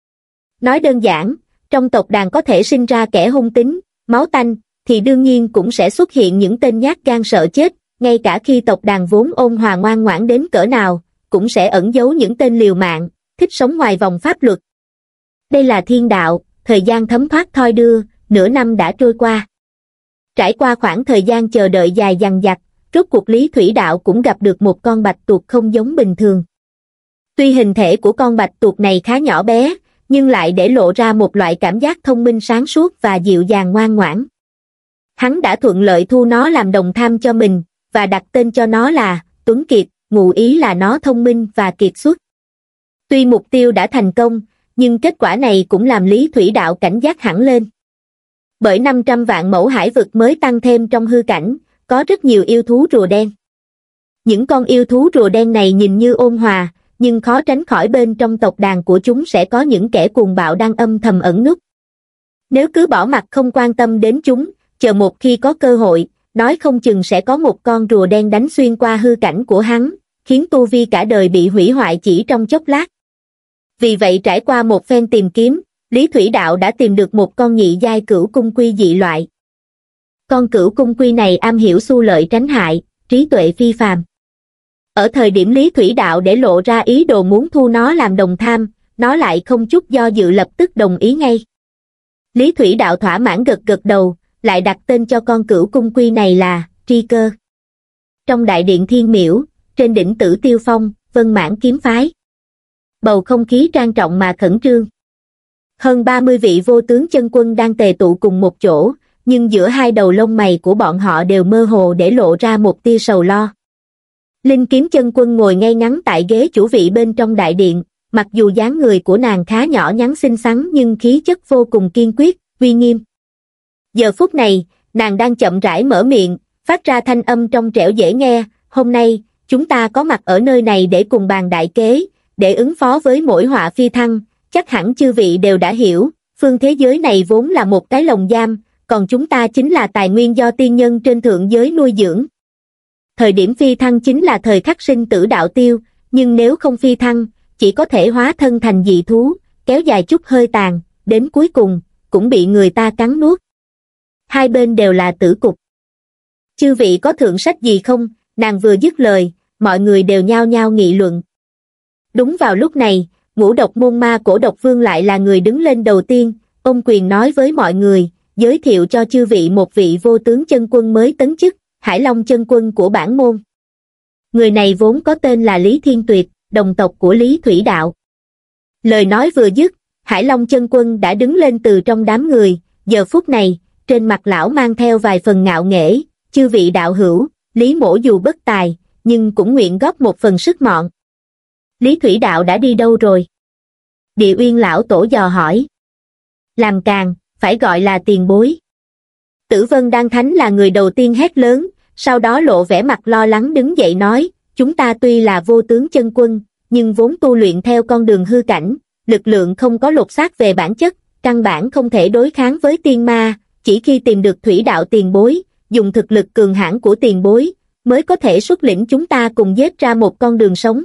Nói đơn giản, trong tộc đàn có thể sinh ra kẻ hung tính, máu tanh, thì đương nhiên cũng sẽ xuất hiện những tên nhát gan sợ chết, ngay cả khi tộc đàn vốn ôn hòa ngoan ngoãn đến cỡ nào, cũng sẽ ẩn giấu những tên liều mạng, thích sống ngoài vòng pháp luật. Đây là thiên đạo, thời gian thấm thoát thoi đưa, nửa năm đã trôi qua. Trải qua khoảng thời gian chờ đợi dài dằng dặc, rốt cuộc Lý Thủy Đạo cũng gặp được một con bạch tuộc không giống bình thường. Tuy hình thể của con bạch tuộc này khá nhỏ bé, nhưng lại để lộ ra một loại cảm giác thông minh sáng suốt và dịu dàng ngoan ngoãn. Hắn đã thuận lợi thu nó làm đồng tham cho mình, và đặt tên cho nó là Tuấn Kiệt, ngụ ý là nó thông minh và kiệt xuất. Tuy mục tiêu đã thành công, nhưng kết quả này cũng làm Lý Thủy Đạo cảnh giác hẳn lên. Bởi năm trăm vạn mẫu hải vực mới tăng thêm trong hư cảnh, có rất nhiều yêu thú rùa đen. Những con yêu thú rùa đen này nhìn như ôn hòa, nhưng khó tránh khỏi bên trong tộc đàn của chúng sẽ có những kẻ cuồng bạo đang âm thầm ẩn núp. Nếu cứ bỏ mặc không quan tâm đến chúng, chờ một khi có cơ hội, nói không chừng sẽ có một con rùa đen đánh xuyên qua hư cảnh của hắn, khiến tu vi cả đời bị hủy hoại chỉ trong chốc lát. Vì vậy trải qua một phen tìm kiếm, Lý Thủy Đạo đã tìm được một con nhị giai cửu cung quy dị loại. Con cửu cung quy này am hiểu xu lợi tránh hại, trí tuệ phi phàm. Ở thời điểm Lý Thủy Đạo để lộ ra ý đồ muốn thu nó làm đồng tham, nó lại không chút do dự lập tức đồng ý ngay. Lý Thủy Đạo thỏa mãn gật gật đầu, lại đặt tên cho con cửu cung quy này là Tri Cơ. Trong đại điện Thiên Miễu, trên đỉnh Tử Tiêu Phong, Vân Mãn kiếm phái, bầu không khí trang trọng mà khẩn trương. Hơn ba mươi vị vô tướng chân quân đang tề tụ cùng một chỗ, nhưng giữa hai đầu lông mày của bọn họ đều mơ hồ để lộ ra một tia sầu lo. Linh Kiếm chân quân ngồi ngay ngắn tại ghế chủ vị bên trong đại điện, mặc dù dáng người của nàng khá nhỏ nhắn xinh xắn nhưng khí chất vô cùng kiên quyết, uy nghiêm. Giờ phút này, nàng đang chậm rãi mở miệng, phát ra thanh âm trong trẻo dễ nghe, hôm nay, chúng ta có mặt ở nơi này để cùng bàn đại kế, để ứng phó với mỗi họa phi thăng, chắc hẳn chư vị đều đã hiểu, phương thế giới này vốn là một cái lồng giam, còn chúng ta chính là tài nguyên do tiên nhân trên thượng giới nuôi dưỡng. Thời điểm phi thăng chính là thời khắc sinh tử đạo tiêu, nhưng nếu không phi thăng, chỉ có thể hóa thân thành dị thú, kéo dài chút hơi tàn, đến cuối cùng, cũng bị người ta cắn nuốt. Hai bên đều là tử cục. Chư vị có thượng sách gì không? Nàng vừa dứt lời, mọi người đều nhao nhao nghị luận. Đúng vào lúc này, Ngũ Độc môn ma Cổ Độc Vương lại là người đứng lên đầu tiên, ôm quyền nói với mọi người, giới thiệu cho chư vị một vị vô tướng chân quân mới tấn chức, Hải Long chân quân của bản môn. Người này vốn có tên là Lý Thiên Tuyệt, đồng tộc của Lý Thủy Đạo. Lời nói vừa dứt, Hải Long chân quân đã đứng lên từ trong đám người, giờ phút này, trên mặt lão mang theo vài phần ngạo nghễ, chư vị đạo hữu, Lý mỗ dù bất tài, nhưng cũng nguyện góp một phần sức mọn. Lý Thủy Đạo đã đi đâu rồi? Địa Uyên lão tổ dò hỏi. Làm càng, phải gọi là tiền bối. Tử Vân Đan Thánh là người đầu tiên hét lớn, sau đó lộ vẻ mặt lo lắng đứng dậy nói, chúng ta tuy là vô tướng chân quân, nhưng vốn tu luyện theo con đường hư cảnh, lực lượng không có lột xác về bản chất, căn bản không thể đối kháng với tiên ma, chỉ khi tìm được Thủy Đạo tiền bối, dùng thực lực cường hãn của tiền bối, mới có thể xuất lĩnh chúng ta cùng giết ra một con đường sống.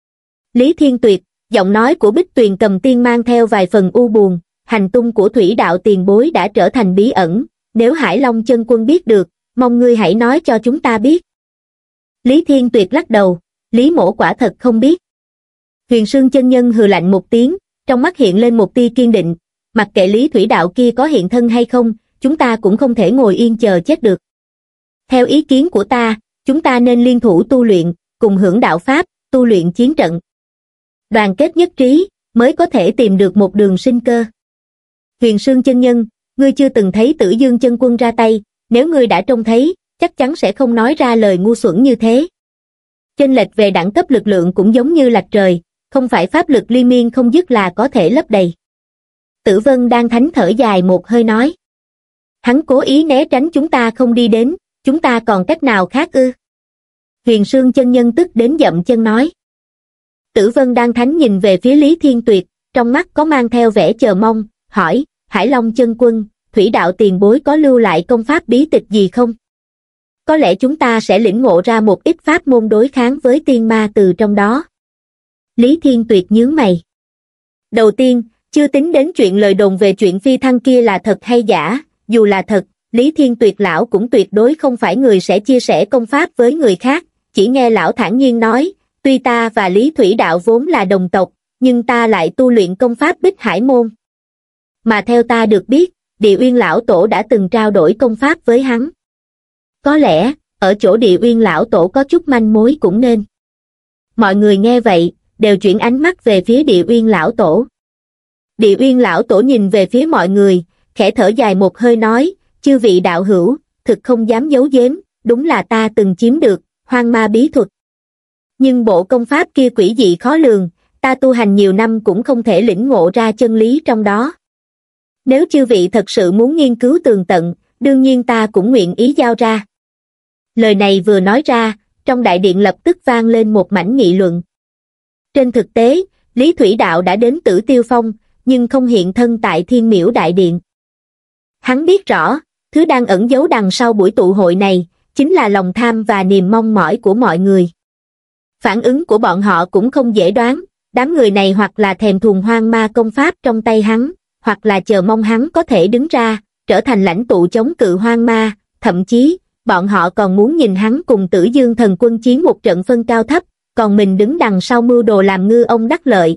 Lý Thiên Tuyệt, giọng nói của Bích Tuyền Cầm Tiên mang theo vài phần u buồn, hành tung của Thủy Đạo tiền bối đã trở thành bí ẩn, nếu Hải Long chân quân biết được, mong ngươi hãy nói cho chúng ta biết. Lý Thiên Tuyệt lắc đầu, Lý mỗ quả thật không biết. Huyền Sương chân nhân hừ lạnh một tiếng, trong mắt hiện lên một tia kiên định, mặc kệ Lý Thủy Đạo kia có hiện thân hay không, chúng ta cũng không thể ngồi yên chờ chết được. Theo ý kiến của ta, chúng ta nên liên thủ tu luyện, cùng hưởng đạo pháp, tu luyện chiến trận. Đoàn kết nhất trí, mới có thể tìm được một đường sinh cơ. Huyền Sương chân nhân, ngươi chưa từng thấy Tử Dương chân quân ra tay, nếu ngươi đã trông thấy, chắc chắn sẽ không nói ra lời ngu xuẩn như thế. Chênh lệch về đẳng cấp lực lượng cũng giống như lạch trời, không phải pháp lực liên miên không dứt là có thể lấp đầy. Tử Vân đang thánh thở dài một hơi nói. Hắn cố ý né tránh chúng ta không đi đến, chúng ta còn cách nào khác ư? Huyền Sương chân nhân tức đến dậm chân nói. Tử Vân đang thánh nhìn về phía Lý Thiên Tuyệt, trong mắt có mang theo vẻ chờ mong, hỏi, Hải Long chân quân, Thủy đạo tiền bối có lưu lại công pháp bí tịch gì không? Có lẽ chúng ta sẽ lĩnh ngộ ra một ít pháp môn đối kháng với tiên ma từ trong đó. Lý Thiên Tuyệt nhướng mày. Đầu tiên, chưa tính đến chuyện lời đồn về chuyện phi thăng kia là thật hay giả, dù là thật, Lý Thiên Tuyệt lão cũng tuyệt đối không phải người sẽ chia sẻ công pháp với người khác, chỉ nghe lão thản nhiên nói, tuy ta và Lý Thủy đạo vốn là đồng tộc, nhưng ta lại tu luyện công pháp Bích Hải môn. Mà theo ta được biết, Địa Uyên lão tổ đã từng trao đổi công pháp với hắn. Có lẽ, ở chỗ Địa Uyên lão tổ có chút manh mối cũng nên. Mọi người nghe vậy, đều chuyển ánh mắt về phía Địa Uyên lão tổ. Địa Uyên lão tổ nhìn về phía mọi người, khẽ thở dài một hơi nói, chư vị đạo hữu, thực không dám giấu giếm, đúng là ta từng chiếm được, hoang ma bí thuật. Nhưng bộ công pháp kia quỷ dị khó lường, ta tu hành nhiều năm cũng không thể lĩnh ngộ ra chân lý trong đó. Nếu chư vị thật sự muốn nghiên cứu tường tận, đương nhiên ta cũng nguyện ý giao ra. Lời này vừa nói ra, trong đại điện lập tức vang lên một mảnh nghị luận. Trên thực tế, Lý Thủy đạo đã đến Tử Tiêu Phong, nhưng không hiện thân tại Thiên Miễu đại điện. Hắn biết rõ, thứ đang ẩn giấu đằng sau buổi tụ hội này, chính là lòng tham và niềm mong mỏi của mọi người. Phản ứng của bọn họ cũng không dễ đoán, đám người này hoặc là thèm thuồng hoang ma công pháp trong tay hắn, hoặc là chờ mong hắn có thể đứng ra, trở thành lãnh tụ chống cự hoang ma, thậm chí, bọn họ còn muốn nhìn hắn cùng Tử Dương thần quân chiến một trận phân cao thấp, còn mình đứng đằng sau mưu đồ làm ngư ông đắc lợi.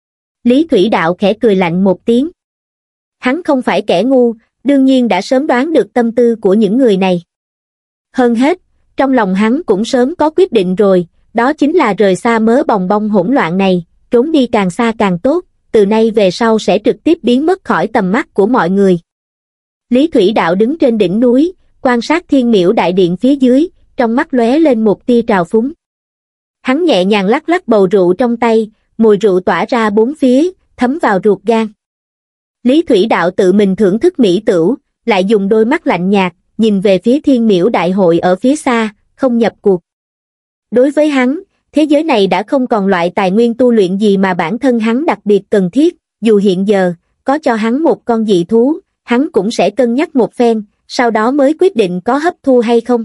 Lý Thủy đạo khẽ cười lạnh một tiếng. Hắn không phải kẻ ngu, đương nhiên đã sớm đoán được tâm tư của những người này. Hơn hết, trong lòng hắn cũng sớm có quyết định rồi, đó chính là rời xa mớ bòng bong hỗn loạn này, trốn đi càng xa càng tốt, từ nay về sau sẽ trực tiếp biến mất khỏi tầm mắt của mọi người. Lý Thủy đạo đứng trên đỉnh núi, quan sát Thiên Miễu đại điện phía dưới, trong mắt lóe lên một tia trào phúng. Hắn nhẹ nhàng lắc lắc bầu rượu trong tay, mùi rượu tỏa ra bốn phía, thấm vào ruột gan. Lý Thủy đạo tự mình thưởng thức mỹ tửu, lại dùng đôi mắt lạnh nhạt, nhìn về phía Thiên Miễu đại hội ở phía xa, không nhập cuộc. Đối với hắn, thế giới này đã không còn loại tài nguyên tu luyện gì mà bản thân hắn đặc biệt cần thiết, dù hiện giờ, có cho hắn một con dị thú, hắn cũng sẽ cân nhắc một phen, sau đó mới quyết định có hấp thu hay không.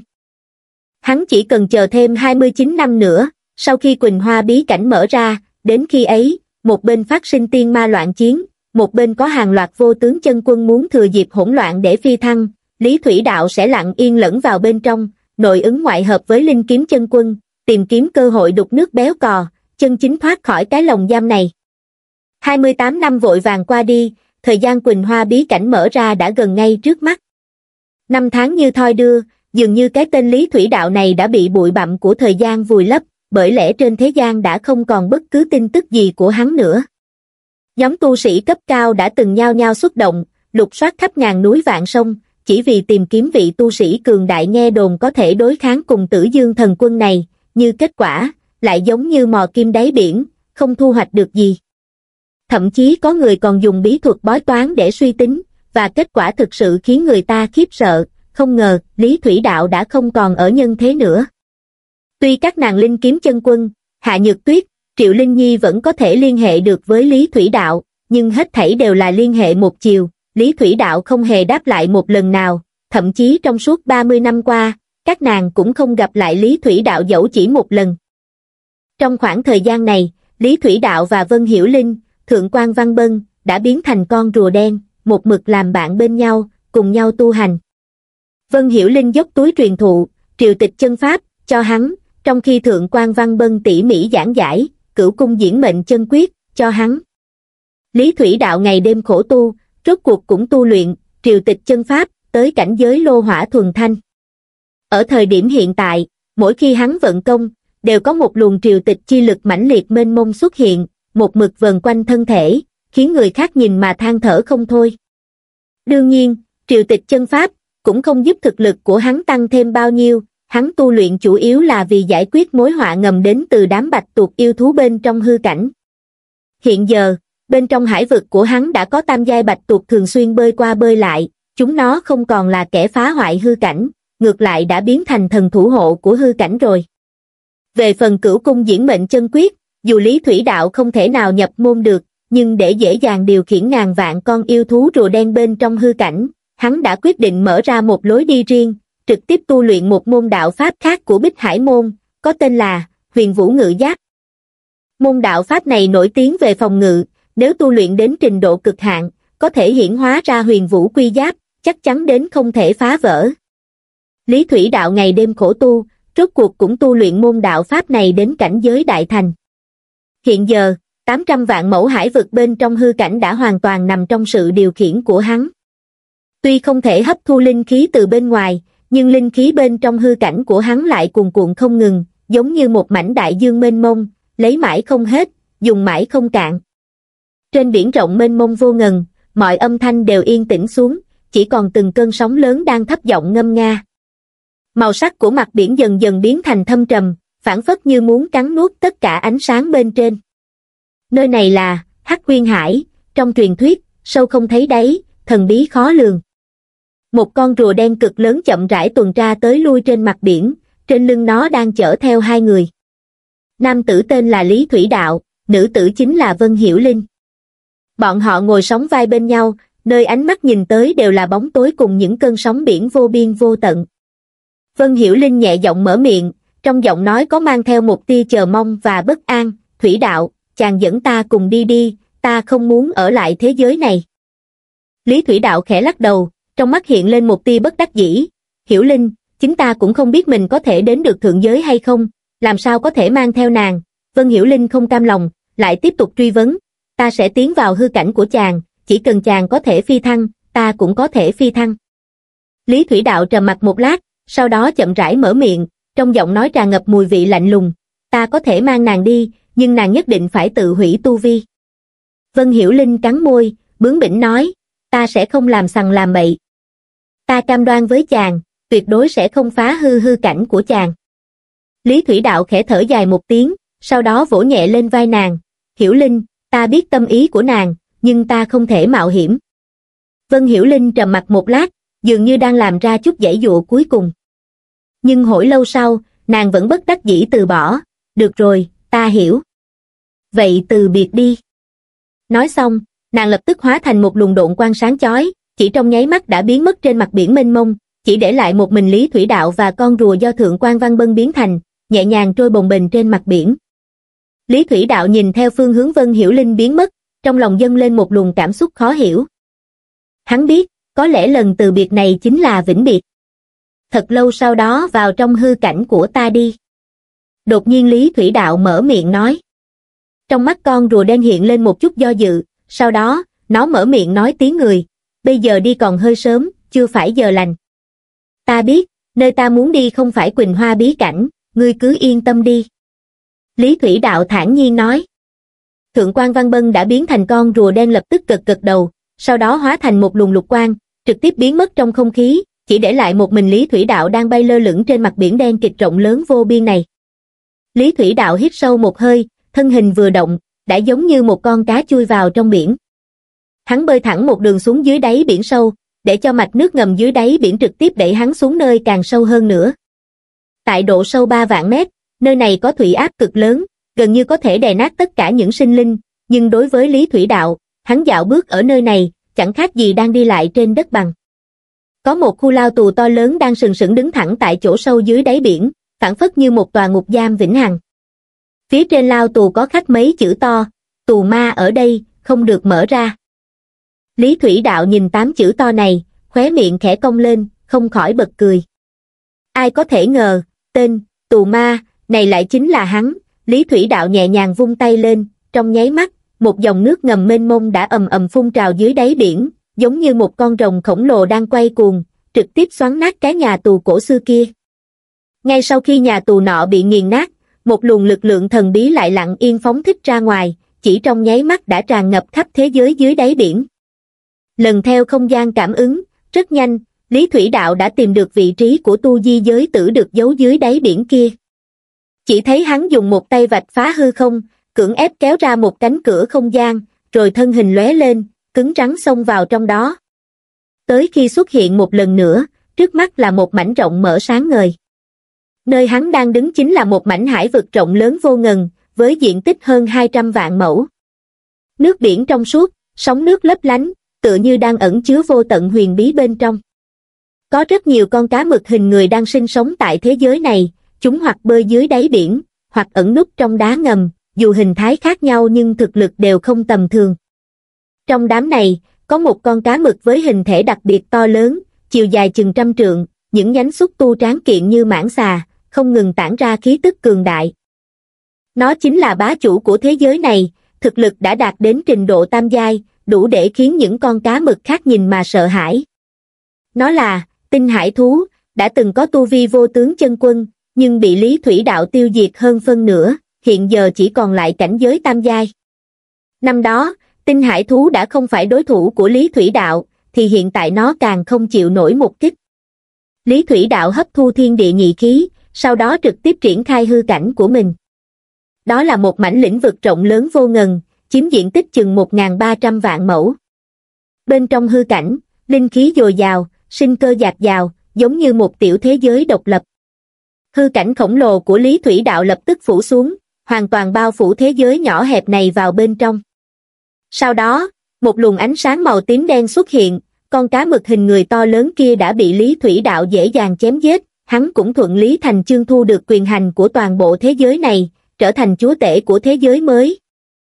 Hắn chỉ cần chờ thêm hai mươi chín năm nữa, sau khi Quỳnh Hoa bí cảnh mở ra, đến khi ấy, một bên phát sinh tiên ma loạn chiến, một bên có hàng loạt vô tướng chân quân muốn thừa dịp hỗn loạn để phi thăng, Lý Thủy đạo sẽ lặng yên lẫn vào bên trong, nội ứng ngoại hợp với linh kiếm chân quân, tìm kiếm cơ hội đục nước béo cò, chân chính thoát khỏi cái lồng giam này. hai mươi tám năm vội vàng qua đi, thời gian Quỳnh Hoa bí cảnh mở ra đã gần ngay trước mắt. Năm tháng như thoi đưa, dường như cái tên Lý Thủy đạo này đã bị bụi bặm của thời gian vùi lấp, bởi lẽ trên thế gian đã không còn bất cứ tin tức gì của hắn nữa. Nhóm tu sĩ cấp cao đã từng nhao nhao xuất động, lục soát khắp ngàn núi vạn sông, chỉ vì tìm kiếm vị tu sĩ cường đại nghe đồn có thể đối kháng cùng Tử Dương thần quân này, như kết quả, lại giống như mò kim đáy biển, không thu hoạch được gì. Thậm chí có người còn dùng bí thuật bói toán để suy tính, và kết quả thực sự khiến người ta khiếp sợ, không ngờ Lý Thủy đạo đã không còn ở nhân thế nữa. Tuy các nàng linh kiếm chân quân, Hạ Nhược Tuyết, Triệu Linh Nhi vẫn có thể liên hệ được với Lý Thủy đạo, nhưng hết thảy đều là liên hệ một chiều, Lý Thủy đạo không hề đáp lại một lần nào, thậm chí trong suốt ba mươi năm qua, các nàng cũng không gặp lại Lý Thủy đạo dẫu chỉ một lần. Trong khoảng thời gian này, Lý Thủy đạo và Vân Hiểu Linh, Thượng quan Văn Bân, đã biến thành con rùa đen, một mực làm bạn bên nhau, cùng nhau tu hành. Vân Hiểu Linh dốc túi truyền thụ, triều tịch chân pháp, cho hắn, trong khi Thượng quan Văn Bân tỉ mỉ giảng giải, cửu cung diễn mệnh chân quyết, cho hắn. Lý Thủy đạo ngày đêm khổ tu, rốt cuộc cũng tu luyện, triều tịch chân pháp, tới cảnh giới lô hỏa thuần thanh. Ở thời điểm hiện tại, mỗi khi hắn vận công, đều có một luồng triều tịch chi lực mãnh liệt mênh mông xuất hiện, một mực vờn quanh thân thể, khiến người khác nhìn mà than thở không thôi. Đương nhiên, triều tịch chân pháp cũng không giúp thực lực của hắn tăng thêm bao nhiêu, hắn tu luyện chủ yếu là vì giải quyết mối họa ngầm đến từ đám bạch tuộc yêu thú bên trong hư cảnh. Hiện giờ, bên trong hải vực của hắn đã có tam giai bạch tuộc thường xuyên bơi qua bơi lại, chúng nó không còn là kẻ phá hoại hư cảnh, ngược lại đã biến thành thần thủ hộ của hư cảnh rồi. Về phần cửu cung diễn mệnh chân quyết, dù Lý Thủy Đạo không thể nào nhập môn được, nhưng để dễ dàng điều khiển ngàn vạn con yêu thú rùa đen bên trong hư cảnh, hắn đã quyết định mở ra một lối đi riêng, trực tiếp tu luyện một môn đạo pháp khác của Bích Hải môn, có tên là Huyền Vũ Ngự Giáp. Môn đạo pháp này nổi tiếng về phòng ngự, nếu tu luyện đến trình độ cực hạn, có thể hiển hóa ra huyền vũ quy giáp, chắc chắn đến không thể phá vỡ. Lý Thủy Đạo ngày đêm khổ tu, rốt cuộc cũng tu luyện môn đạo pháp này đến cảnh giới đại thành. Hiện giờ, tám trăm vạn mẫu hải vực bên trong hư cảnh đã hoàn toàn nằm trong sự điều khiển của hắn. Tuy không thể hấp thu linh khí từ bên ngoài, nhưng linh khí bên trong hư cảnh của hắn lại cuồn cuộn không ngừng, giống như một mảnh đại dương mênh mông, lấy mãi không hết, dùng mãi không cạn. Trên biển rộng mênh mông vô ngần, mọi âm thanh đều yên tĩnh xuống, chỉ còn từng cơn sóng lớn đang thấp giọng ngâm nga. Màu sắc của mặt biển dần dần biến thành thâm trầm, phảng phất như muốn cắn nuốt tất cả ánh sáng bên trên. Nơi này là Hắc Huyên Hải, trong truyền thuyết, sâu không thấy đáy, thần bí khó lường. Một con rùa đen cực lớn chậm rãi tuần tra tới lui trên mặt biển, trên lưng nó đang chở theo hai người. Nam tử tên là Lý Thủy Đạo, nữ tử chính là Vân Hiểu Linh. Bọn họ ngồi sóng vai bên nhau, nơi ánh mắt nhìn tới đều là bóng tối cùng những cơn sóng biển vô biên vô tận. Vân Hiểu Linh nhẹ giọng mở miệng, trong giọng nói có mang theo một tia chờ mong và bất an. Thủy Đạo, chàng dẫn ta cùng đi đi, ta không muốn ở lại thế giới này. Lý Thủy Đạo khẽ lắc đầu, trong mắt hiện lên một tia bất đắc dĩ. Hiểu Linh, chính ta cũng không biết mình có thể đến được thượng giới hay không, làm sao có thể mang theo nàng. Vân Hiểu Linh không cam lòng, lại tiếp tục truy vấn. Ta sẽ tiến vào hư cảnh của chàng, chỉ cần chàng có thể phi thăng, ta cũng có thể phi thăng. Lý Thủy Đạo trầm mặc một lát, sau đó chậm rãi mở miệng, trong giọng nói tràn ngập mùi vị lạnh lùng. Ta có thể mang nàng đi, nhưng nàng nhất định phải tự hủy tu vi. Vân Hiểu Linh cắn môi, bướng bỉnh nói, ta sẽ không làm sằng làm bậy. Ta cam đoan với chàng, tuyệt đối sẽ không phá hư hư cảnh của chàng. Lý Thủy Đạo khẽ thở dài một tiếng, sau đó vỗ nhẹ lên vai nàng. Hiểu Linh, ta biết tâm ý của nàng, nhưng ta không thể mạo hiểm. Vân Hiểu Linh trầm mặc một lát, dường như đang làm ra chút giãy giụa cuối cùng. Nhưng hồi lâu sau, nàng vẫn bất đắc dĩ từ bỏ. Được rồi, ta hiểu. Vậy từ biệt đi. Nói xong, nàng lập tức hóa thành một luồng độn quang sáng chói, chỉ trong nháy mắt đã biến mất trên mặt biển mênh mông, chỉ để lại một mình Lý Thủy Đạo và con rùa do Thượng quan Văn Bân biến thành, nhẹ nhàng trôi bồng bềnh trên mặt biển. Lý Thủy Đạo nhìn theo phương hướng Vân Hiểu Linh biến mất, trong lòng dâng lên một luồng cảm xúc khó hiểu. Hắn biết, có lẽ lần từ biệt này chính là vĩnh biệt. Thật lâu sau đó vào trong hư cảnh của ta đi. Đột nhiên Lý Thủy Đạo mở miệng nói. Trong mắt con rùa đen hiện lên một chút do dự, sau đó, nó mở miệng nói tiếng người. Bây giờ đi còn hơi sớm, chưa phải giờ lành. Ta biết, nơi ta muốn đi không phải Quỳnh Hoa bí cảnh, ngươi cứ yên tâm đi. Lý Thủy Đạo thản nhiên nói. Thượng quan Văn Bân đã biến thành con rùa đen lập tức gật gật đầu, sau đó hóa thành một luồng lục quang, trực tiếp biến mất trong không khí, chỉ để lại một mình Lý Thủy Đạo đang bay lơ lửng trên mặt biển đen kịt rộng lớn vô biên này. Lý Thủy Đạo hít sâu một hơi, thân hình vừa động, đã giống như một con cá chui vào trong biển. Hắn bơi thẳng một đường xuống dưới đáy biển sâu, để cho mạch nước ngầm dưới đáy biển trực tiếp đẩy hắn xuống nơi càng sâu hơn nữa. Tại độ sâu ba vạn mét, nơi này có thủy áp cực lớn, gần như có thể đè nát tất cả những sinh linh, nhưng đối với Lý Thủy Đạo, hắn dạo bước ở nơi này, chẳng khác gì đang đi lại trên đất bằng. Có một khu lao tù to lớn đang sừng sững đứng thẳng tại chỗ sâu dưới đáy biển, phảng phất như một tòa ngục giam vĩnh hằng. Phía trên lao tù có khắc mấy chữ to, tù ma ở đây, không được mở ra. Lý Thủy Đạo nhìn tám chữ to này, khóe miệng khẽ cong lên, không khỏi bật cười. Ai có thể ngờ, tên, tù ma, này lại chính là hắn. Lý Thủy Đạo nhẹ nhàng vung tay lên, trong nháy mắt, một dòng nước ngầm mênh mông đã ầm ầm phun trào dưới đáy biển, giống như một con rồng khổng lồ đang quay cuồng, trực tiếp xoắn nát cái nhà tù cổ xưa kia. Ngay sau khi nhà tù nọ bị nghiền nát, một luồng lực lượng thần bí lại lặng yên phóng thích ra ngoài, chỉ trong nháy mắt đã tràn ngập khắp thế giới dưới đáy biển. Lần theo không gian cảm ứng, rất nhanh, Lý Thủy Đạo đã tìm được vị trí của tu di giới tử được giấu dưới đáy biển kia. Chỉ thấy hắn dùng một tay vạch phá hư không, cưỡng ép kéo ra một cánh cửa không gian, rồi thân hình lóe lên, cứng rắn xông vào trong đó. Tới khi xuất hiện một lần nữa, trước mắt là một mảnh rộng mở sáng ngời. Nơi hắn đang đứng chính là một mảnh hải vực rộng lớn vô ngần, với diện tích hơn hai trăm vạn mẫu. Nước biển trong suốt, sóng nước lấp lánh, tựa như đang ẩn chứa vô tận huyền bí bên trong. Có rất nhiều con cá mực hình người đang sinh sống tại thế giới này, chúng hoặc bơi dưới đáy biển, hoặc ẩn núp trong đá ngầm, dù hình thái khác nhau nhưng thực lực đều không tầm thường. Trong đám này, có một con cá mực với hình thể đặc biệt to lớn, chiều dài chừng trăm trượng, những nhánh xúc tu tráng kiện như mãng xà, không ngừng tản ra khí tức cường đại. Nó chính là bá chủ của thế giới này, thực lực đã đạt đến trình độ tam giai, đủ để khiến những con cá mực khác nhìn mà sợ hãi. Nó là Tinh Hải Thú, đã từng có tu vi vô tướng chân quân, nhưng bị Lý Thủy Đạo tiêu diệt hơn phân nửa, hiện giờ chỉ còn lại cảnh giới tam giai. Năm đó, Tinh Hải Thú đã không phải đối thủ của Lý Thủy Đạo, thì hiện tại nó càng không chịu nổi một kích. Lý Thủy Đạo hấp thu thiên địa nhị khí, sau đó trực tiếp triển khai hư cảnh của mình. Đó là một mảnh lĩnh vực rộng lớn vô ngần, chiếm diện tích chừng một nghìn ba trăm vạn mẫu. Bên trong hư cảnh, linh khí dồi dào, sinh cơ dạt dào, giống như một tiểu thế giới độc lập. Hư cảnh khổng lồ của Lý Thủy Đạo lập tức phủ xuống, hoàn toàn bao phủ thế giới nhỏ hẹp này vào bên trong. Sau đó, một luồng ánh sáng màu tím đen xuất hiện, con cá mực hình người to lớn kia đã bị Lý Thủy Đạo dễ dàng chém giết, hắn cũng thuận lý thành chương thu được quyền hành của toàn bộ thế giới này, trở thành chúa tể của thế giới mới.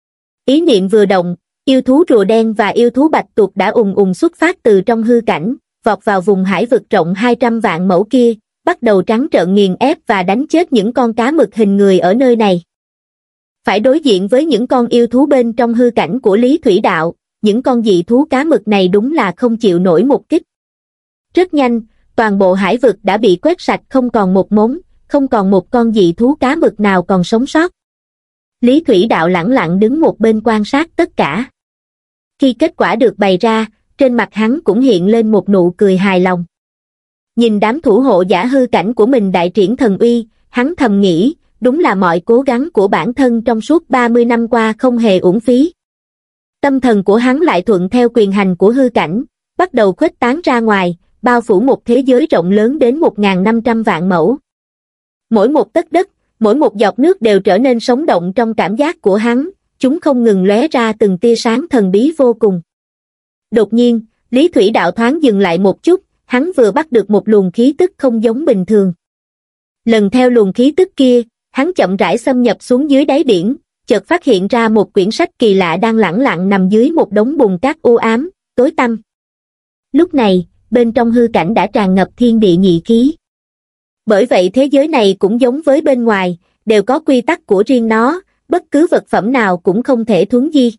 Ý niệm vừa động, yêu thú rùa đen và yêu thú bạch tuộc đã ùng ùng xuất phát từ trong hư cảnh, vọt vào vùng hải vực rộng hai trăm vạn mẫu kia, bắt đầu trắng trợn nghiền ép và đánh chết những con cá mực hình người ở nơi này. Phải đối diện với những con yêu thú bên trong hư cảnh của Lý Thủy Đạo, những con dị thú cá mực này đúng là không chịu nổi một kích. Rất nhanh, toàn bộ hải vực đã bị quét sạch không còn một mống, không còn một con dị thú cá mực nào còn sống sót. Lý Thủy Đạo lẳng lặng đứng một bên quan sát tất cả. Khi kết quả được bày ra, trên mặt hắn cũng hiện lên một nụ cười hài lòng. Nhìn đám thủ hộ giả hư cảnh của mình đại triển thần uy, hắn thầm nghĩ, đúng là mọi cố gắng của bản thân trong suốt ba mươi năm qua không hề uổng phí. Tâm thần của hắn lại thuận theo quyền hành của hư cảnh, bắt đầu khuếch tán ra ngoài, bao phủ một thế giới rộng lớn đến một nghìn năm trăm vạn mẫu. Mỗi một tấc đất, mỗi một giọt nước đều trở nên sống động trong cảm giác của hắn, chúng không ngừng lóe ra từng tia sáng thần bí vô cùng. Đột nhiên, Lý Thủy Đạo thoáng dừng lại một chút, hắn vừa bắt được một luồng khí tức không giống bình thường. Lần theo luồng khí tức kia, hắn chậm rãi xâm nhập xuống dưới đáy biển, chợt phát hiện ra một quyển sách kỳ lạ đang lẳng lặng nằm dưới một đống bùn cát u ám, tối tăm. Lúc này, bên trong hư cảnh đã tràn ngập thiên địa nhị khí. Bởi vậy thế giới này cũng giống với bên ngoài, đều có quy tắc của riêng nó, bất cứ vật phẩm nào cũng không thể thuấn di.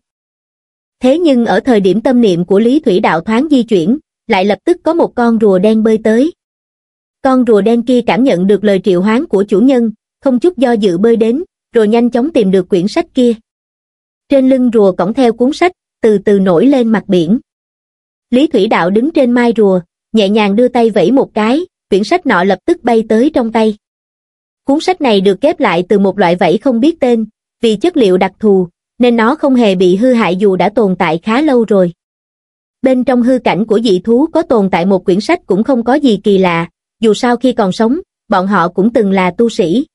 Thế nhưng ở thời điểm tâm niệm của Lý Thủy Đạo thoáng di chuyển, lại lập tức có một con rùa đen bơi tới. Con rùa đen kia cảm nhận được lời triệu hoán của chủ nhân, không chút do dự bơi đến, rồi nhanh chóng tìm được quyển sách kia. Trên lưng rùa cõng theo cuốn sách, từ từ nổi lên mặt biển. Lý Thủy Đạo đứng trên mai rùa, nhẹ nhàng đưa tay vẫy một cái, quyển sách nọ lập tức bay tới trong tay. Cuốn sách này được ghép lại từ một loại vảy không biết tên, vì chất liệu đặc thù, nên nó không hề bị hư hại dù đã tồn tại khá lâu rồi. Bên trong hư cảnh của dị thú có tồn tại một quyển sách cũng không có gì kỳ lạ, dù sao khi còn sống, bọn họ cũng từng là tu sĩ.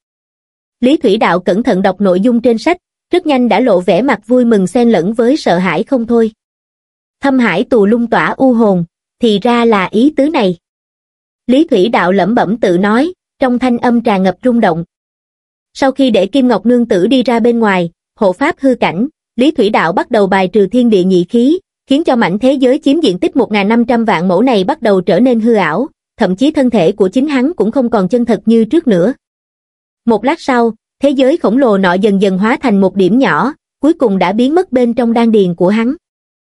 Lý Thủy Đạo cẩn thận đọc nội dung trên sách, rất nhanh đã lộ vẻ mặt vui mừng xen lẫn với sợ hãi không thôi. Thâm hải tù lung tỏa u hồn, thì ra là ý tứ này. Lý Thủy Đạo lẩm bẩm tự nói, trong thanh âm tràn ngập rung động. Sau khi để Kim Ngọc Nương Tử đi ra bên ngoài, hộ pháp hư cảnh, Lý Thủy Đạo bắt đầu bài trừ thiên địa nhị khí, khiến cho mảnh thế giới chiếm diện tích một nghìn năm trăm vạn mẫu này bắt đầu trở nên hư ảo, thậm chí thân thể của chính hắn cũng không còn chân thật như trước nữa. Một lát sau, thế giới khổng lồ nọ dần dần hóa thành một điểm nhỏ, cuối cùng đã biến mất bên trong đan điền của hắn.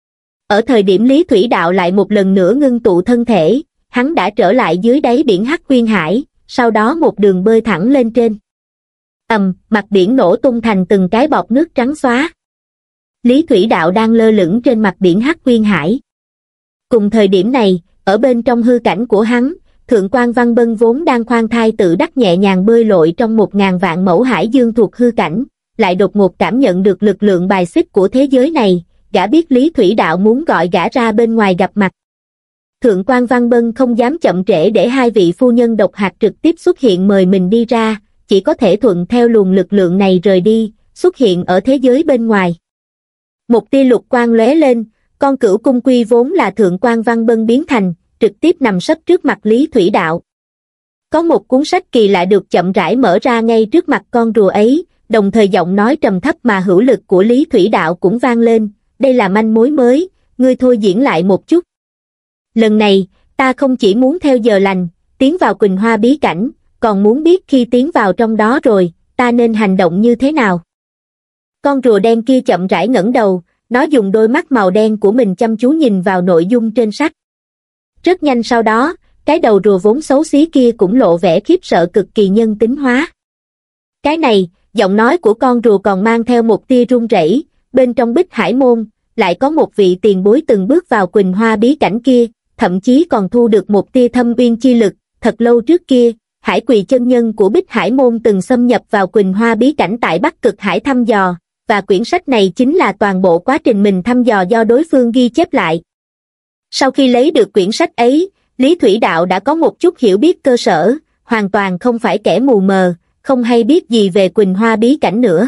Ở thời điểm Lý Thủy Đạo lại một lần nữa ngưng tụ thân thể, hắn đã trở lại dưới đáy biển Hắc Huyên Hải, sau đó một đường bơi thẳng lên trên. Ầm, mặt biển nổ tung thành từng cái bọt nước trắng xóa. Lý Thủy Đạo đang lơ lửng trên mặt biển Hắc Nguyên Hải. Cùng thời điểm này, ở bên trong hư cảnh của hắn, Thượng quan Văn Bân vốn đang khoan thai tự đắc nhẹ nhàng bơi lội trong một ngàn vạn mẫu hải dương thuộc hư cảnh, lại đột ngột cảm nhận được lực lượng bài xích của thế giới này, gã biết Lý Thủy Đạo muốn gọi gã ra bên ngoài gặp mặt. Thượng quan Văn Bân không dám chậm trễ để hai vị phu nhân độc hạt trực tiếp xuất hiện mời mình đi ra, chỉ có thể thuận theo luồng lực lượng này rời đi, xuất hiện ở thế giới bên ngoài. Một tia lục quang lóe lên, con cửu cung quy vốn là Thượng quan Văn Bân biến thành, trực tiếp nằm sấp trước mặt Lý Thủy Đạo. Có một cuốn sách kỳ lạ được chậm rãi mở ra ngay trước mặt con rùa ấy, đồng thời giọng nói trầm thấp mà hữu lực của Lý Thủy Đạo cũng vang lên, đây là manh mối mới, ngươi thôi diễn lại một chút. Lần này, ta không chỉ muốn theo giờ lành, tiến vào Quỳnh Hoa bí cảnh, còn muốn biết khi tiến vào trong đó rồi, ta nên hành động như thế nào. Con rùa đen kia chậm rãi ngẩng đầu, nó dùng đôi mắt màu đen của mình chăm chú nhìn vào nội dung trên sách. Rất nhanh sau đó, cái đầu rùa vốn xấu xí kia cũng lộ vẻ khiếp sợ cực kỳ nhân tính hóa. Cái này, giọng nói của con rùa còn mang theo một tia run rẩy, bên trong Bích Hải môn, lại có một vị tiền bối từng bước vào Quỳnh Hoa bí cảnh kia, thậm chí còn thu được một tia thâm uyên chi lực, thật lâu trước kia, Hải Quỳ chân nhân của Bích Hải môn từng xâm nhập vào Quỳnh Hoa bí cảnh tại Bắc Cực Hải thăm dò, và quyển sách này chính là toàn bộ quá trình mình thăm dò do đối phương ghi chép lại. Sau khi lấy được quyển sách ấy, Lý Thủy Đạo đã có một chút hiểu biết cơ sở, hoàn toàn không phải kẻ mù mờ, không hay biết gì về Quỳnh Hoa bí cảnh nữa.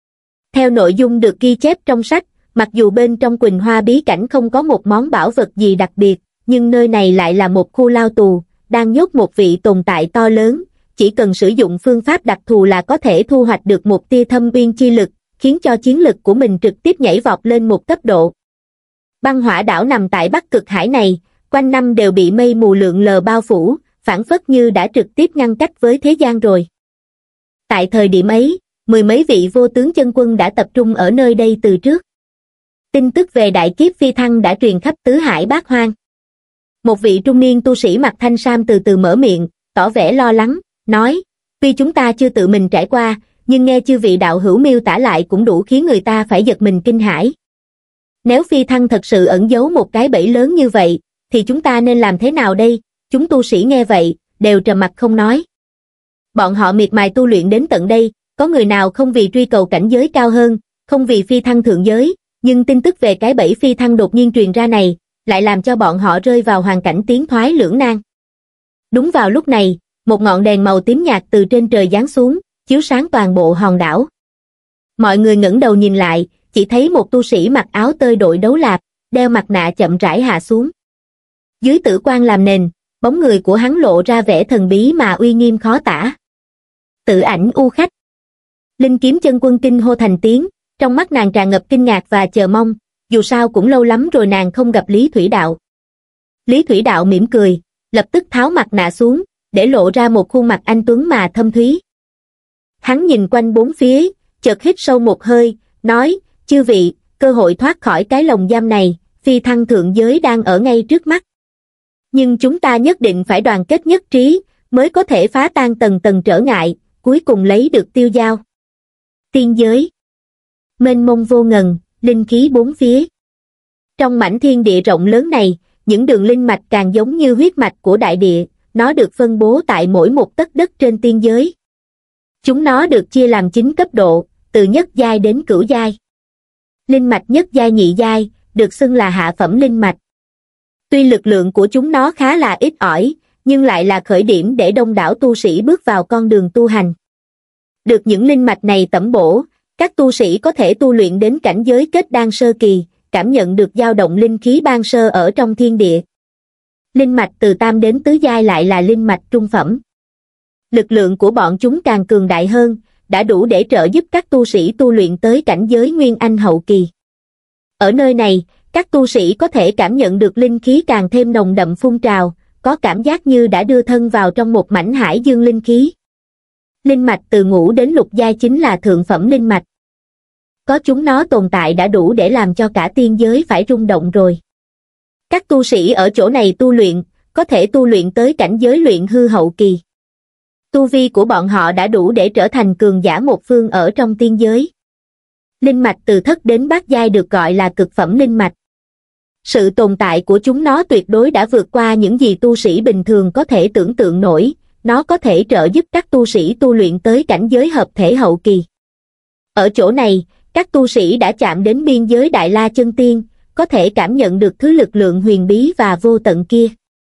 Theo nội dung được ghi chép trong sách, mặc dù bên trong Quỳnh Hoa bí cảnh không có một món bảo vật gì đặc biệt, nhưng nơi này lại là một khu lao tù, đang nhốt một vị tồn tại to lớn, chỉ cần sử dụng phương pháp đặc thù là có thể thu hoạch được một tia thâm uyên chi lực, khiến cho chiến lực của mình trực tiếp nhảy vọt lên một cấp độ. Băng hỏa đảo nằm tại Bắc Cực Hải này, quanh năm đều bị mây mù lượn lờ bao phủ, phảng phất như đã trực tiếp ngăn cách với thế gian rồi. Tại thời điểm ấy, mười mấy vị vô tướng chân quân đã tập trung ở nơi đây từ trước. Tin tức về đại kiếp phi thăng đã truyền khắp tứ hải bát hoang. Một vị trung niên tu sĩ mặc thanh sam từ từ mở miệng, tỏ vẻ lo lắng, nói, tuy chúng ta chưa tự mình trải qua, nhưng nghe chư vị đạo hữu miêu tả lại cũng đủ khiến người ta phải giật mình kinh hãi. Nếu phi thăng thật sự ẩn giấu một cái bẫy lớn như vậy, thì chúng ta nên làm thế nào đây? Chúng tu sĩ nghe vậy, đều trầm mặc không nói. Bọn họ miệt mài tu luyện đến tận đây, có người nào không vì truy cầu cảnh giới cao hơn, không vì phi thăng thượng giới, nhưng tin tức về cái bẫy phi thăng đột nhiên truyền ra này, lại làm cho bọn họ rơi vào hoàn cảnh tiến thoái lưỡng nan. Đúng vào lúc này, một ngọn đèn màu tím nhạt từ trên trời giáng xuống, chiếu sáng toàn bộ hòn đảo. Mọi người ngẩng đầu nhìn lại, chỉ thấy một tu sĩ mặc áo tơi đội đấu lạp, đeo mặt nạ chậm rãi hạ xuống. Dưới tử quang làm nền, bóng người của hắn lộ ra vẻ thần bí mà uy nghiêm khó tả. Tự ảnh u khách. Linh kiếm chân quân kinh hô thành tiếng, trong mắt nàng tràn ngập kinh ngạc và chờ mong, dù sao cũng lâu lắm rồi nàng không gặp Lý Thủy Đạo. Lý Thủy Đạo mỉm cười, lập tức tháo mặt nạ xuống, để lộ ra một khuôn mặt anh tuấn mà thâm thúy. Hắn nhìn quanh bốn phía, chợt hít sâu một hơi, nói, chư vị, cơ hội thoát khỏi cái lồng giam này, phi thăng thượng giới đang ở ngay trước mắt. Nhưng chúng ta nhất định phải đoàn kết nhất trí, mới có thể phá tan tầng tầng trở ngại, cuối cùng lấy được tiêu giao. Tiên giới. Mênh mông vô ngần, linh khí bốn phía. Trong mảnh thiên địa rộng lớn này, những đường linh mạch càng giống như huyết mạch của đại địa, nó được phân bố tại mỗi một tấc đất trên tiên giới. Chúng nó được chia làm chín cấp độ, từ nhất giai đến cửu giai. Linh mạch nhất giai nhị giai, được xưng là hạ phẩm linh mạch. Tuy lực lượng của chúng nó khá là ít ỏi, nhưng lại là khởi điểm để đông đảo tu sĩ bước vào con đường tu hành. Được những linh mạch này tẩm bổ, các tu sĩ có thể tu luyện đến cảnh giới kết đan sơ kỳ, cảm nhận được dao động linh khí ban sơ ở trong thiên địa. Linh mạch từ tam đến tứ giai lại là linh mạch trung phẩm. Lực lượng của bọn chúng càng cường đại hơn, đã đủ để trợ giúp các tu sĩ tu luyện tới cảnh giới nguyên anh hậu kỳ. Ở nơi này, các tu sĩ có thể cảm nhận được linh khí càng thêm nồng đậm phun trào, có cảm giác như đã đưa thân vào trong một mảnh hải dương linh khí. Linh mạch từ ngũ đến lục giai chính là thượng phẩm linh mạch. Có chúng nó tồn tại đã đủ để làm cho cả tiên giới phải rung động rồi. Các tu sĩ ở chỗ này tu luyện, có thể tu luyện tới cảnh giới luyện hư hậu kỳ. Tu vi của bọn họ đã đủ để trở thành cường giả một phương ở trong tiên giới. Linh mạch từ thất đến bát giai được gọi là cực phẩm linh mạch. Sự tồn tại của chúng nó tuyệt đối đã vượt qua những gì tu sĩ bình thường có thể tưởng tượng nổi, nó có thể trợ giúp các tu sĩ tu luyện tới cảnh giới hợp thể hậu kỳ. Ở chỗ này, các tu sĩ đã chạm đến biên giới Đại La Chân Tiên, có thể cảm nhận được thứ lực lượng huyền bí và vô tận kia.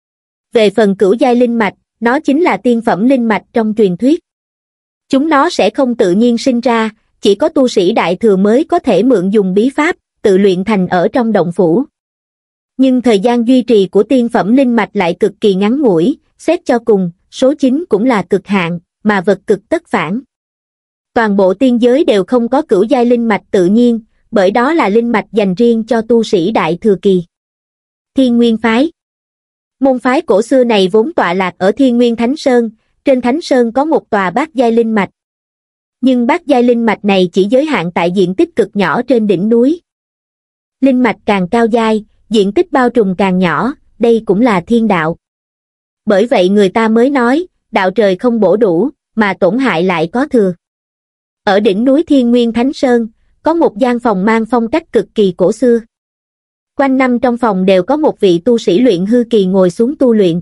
Về phần cửu giai linh mạch, nó chính là tiên phẩm linh mạch trong truyền thuyết. Chúng nó sẽ không tự nhiên sinh ra, chỉ có tu sĩ đại thừa mới có thể mượn dùng bí pháp, tự luyện thành ở trong động phủ. Nhưng thời gian duy trì của tiên phẩm linh mạch lại cực kỳ ngắn ngủi, xét cho cùng, số chín cũng là cực hạn, mà vật cực tất phản. Toàn bộ tiên giới đều không có cửu giai linh mạch tự nhiên, bởi đó là linh mạch dành riêng cho tu sĩ đại thừa kỳ. Thiên Nguyên Phái. Môn phái cổ xưa này vốn tọa lạc ở Thiên Nguyên Thánh Sơn, trên Thánh Sơn có một tòa bát giai linh mạch. Nhưng bát giai linh mạch này chỉ giới hạn tại diện tích cực nhỏ trên đỉnh núi. Linh mạch càng cao giai, diện tích bao trùm càng nhỏ, đây cũng là thiên đạo. Bởi vậy người ta mới nói, đạo trời không bổ đủ, mà tổn hại lại có thừa. Ở đỉnh núi Thiên Nguyên Thánh Sơn, có một gian phòng mang phong cách cực kỳ cổ xưa. Quanh năm trong phòng đều có một vị tu sĩ luyện hư kỳ ngồi xuống tu luyện.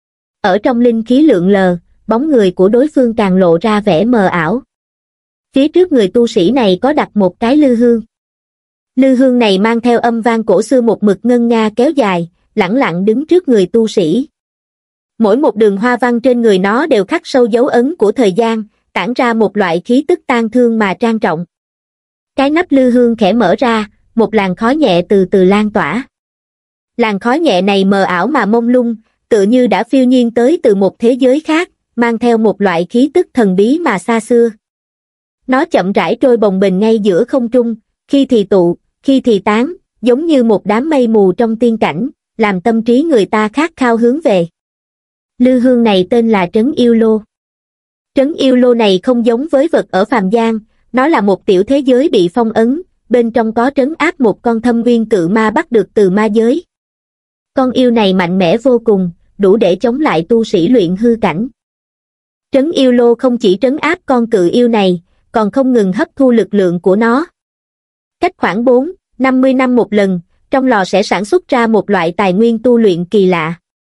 Ở trong linh khí lượn lờ, bóng người của đối phương càng lộ ra vẻ mờ ảo. Phía trước người tu sĩ này có đặt một cái lư hương. Lư hương này mang theo âm vang cổ xưa một mực ngân nga kéo dài, lẳng lặng đứng trước người tu sĩ. Mỗi một đường hoa văn trên người nó đều khắc sâu dấu ấn của thời gian, tản ra một loại khí tức tang thương mà trang trọng. Cái nắp lư hương khẽ mở ra, một làn khói nhẹ từ từ lan tỏa. Làn khói nhẹ này mờ ảo mà mông lung, tựa như đã phiêu nhiên tới từ một thế giới khác, mang theo một loại khí tức thần bí mà xa xưa. Nó chậm rãi trôi bồng bềnh ngay giữa không trung, khi thì tụ, khi thì tán, giống như một đám mây mù trong tiên cảnh, làm tâm trí người ta khát khao hướng về. Lư hương này tên là Trấn Yêu Lô. Trấn Yêu Lô này không giống với vật ở phàm gian, nó là một tiểu thế giới bị phong ấn, bên trong có trấn áp một con thâm uyên cự ma bắt được từ ma giới. Con yêu này mạnh mẽ vô cùng, đủ để chống lại tu sĩ luyện hư cảnh. Trấn Yêu Lô không chỉ trấn áp con cự yêu này, còn không ngừng hấp thu lực lượng của nó. Cách khoảng bốn, năm mươi năm một lần, trong lò sẽ sản xuất ra một loại tài nguyên tu luyện kỳ lạ.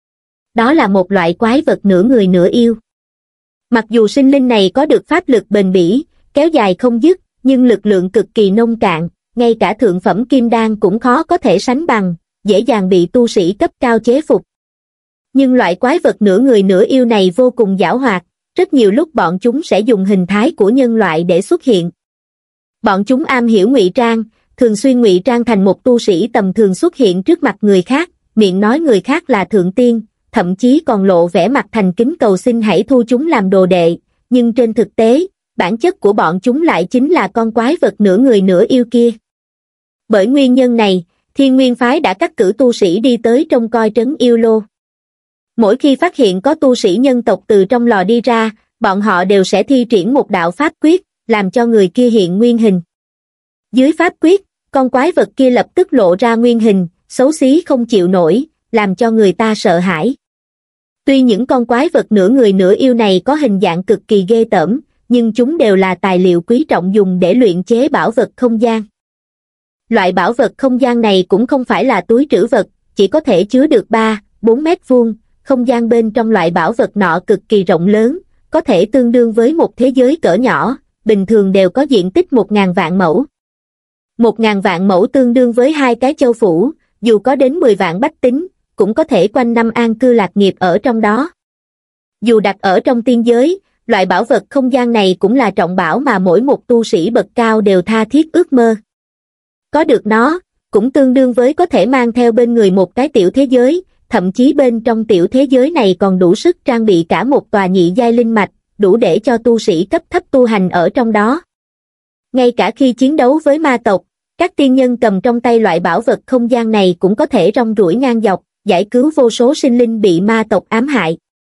Đó là một loại quái vật nửa người nửa yêu. Mặc dù sinh linh này có được pháp lực bền bỉ, kéo dài không dứt, nhưng lực lượng cực kỳ nông cạn, ngay cả thượng phẩm kim đan cũng khó có thể sánh bằng, dễ dàng bị tu sĩ cấp cao chế phục. Nhưng loại quái vật nửa người nửa yêu này vô cùng giảo hoạt, rất nhiều lúc bọn chúng sẽ dùng hình thái của nhân loại để xuất hiện. Bọn chúng am hiểu ngụy trang, thường xuyên ngụy trang thành một tu sĩ tầm thường xuất hiện trước mặt người khác, miệng nói người khác là thượng tiên, thậm chí còn lộ vẻ mặt thành kính cầu xin hãy thu chúng làm đồ đệ, nhưng trên thực tế, bản chất của bọn chúng lại chính là con quái vật nửa người nửa yêu kia. Bởi nguyên nhân này, Thiên Nguyên Phái đã cắt cử tu sĩ đi tới trông coi Trấn Yêu Lô. Mỗi khi phát hiện có tu sĩ nhân tộc từ trong lò đi ra, bọn họ đều sẽ thi triển một đạo pháp quyết, làm cho người kia hiện nguyên hình. Dưới pháp quyết, con quái vật kia lập tức lộ ra nguyên hình, xấu xí không chịu nổi, làm cho người ta sợ hãi. Tuy những con quái vật nửa người nửa yêu này có hình dạng cực kỳ ghê tởm, nhưng chúng đều là tài liệu quý trọng dùng để luyện chế bảo vật không gian. Loại bảo vật không gian này cũng không phải là túi trữ vật, chỉ có thể chứa được ba, bốn mét vuông, không gian bên trong loại bảo vật nọ cực kỳ rộng lớn, có thể tương đương với một thế giới cỡ nhỏ, bình thường đều có diện tích một ngàn vạn mẫu. Một ngàn vạn mẫu tương đương với hai cái châu phủ, dù có đến mười vạn bách tính, cũng có thể quanh năm an cư lạc nghiệp ở trong đó. Dù đặt ở trong tiên giới, loại bảo vật không gian này cũng là trọng bảo mà mỗi một tu sĩ bậc cao đều tha thiết ước mơ. Có được nó, cũng tương đương với có thể mang theo bên người một cái tiểu thế giới, thậm chí bên trong tiểu thế giới này còn đủ sức trang bị cả một tòa nhị giai linh mạch, đủ để cho tu sĩ cấp thấp tu hành ở trong đó. Ngay cả khi chiến đấu với ma tộc, các tiên nhân cầm trong tay loại bảo vật không gian này cũng có thể rong ruổi ngang dọc, giải cứu vô số sinh linh bị ma tộc ám hại.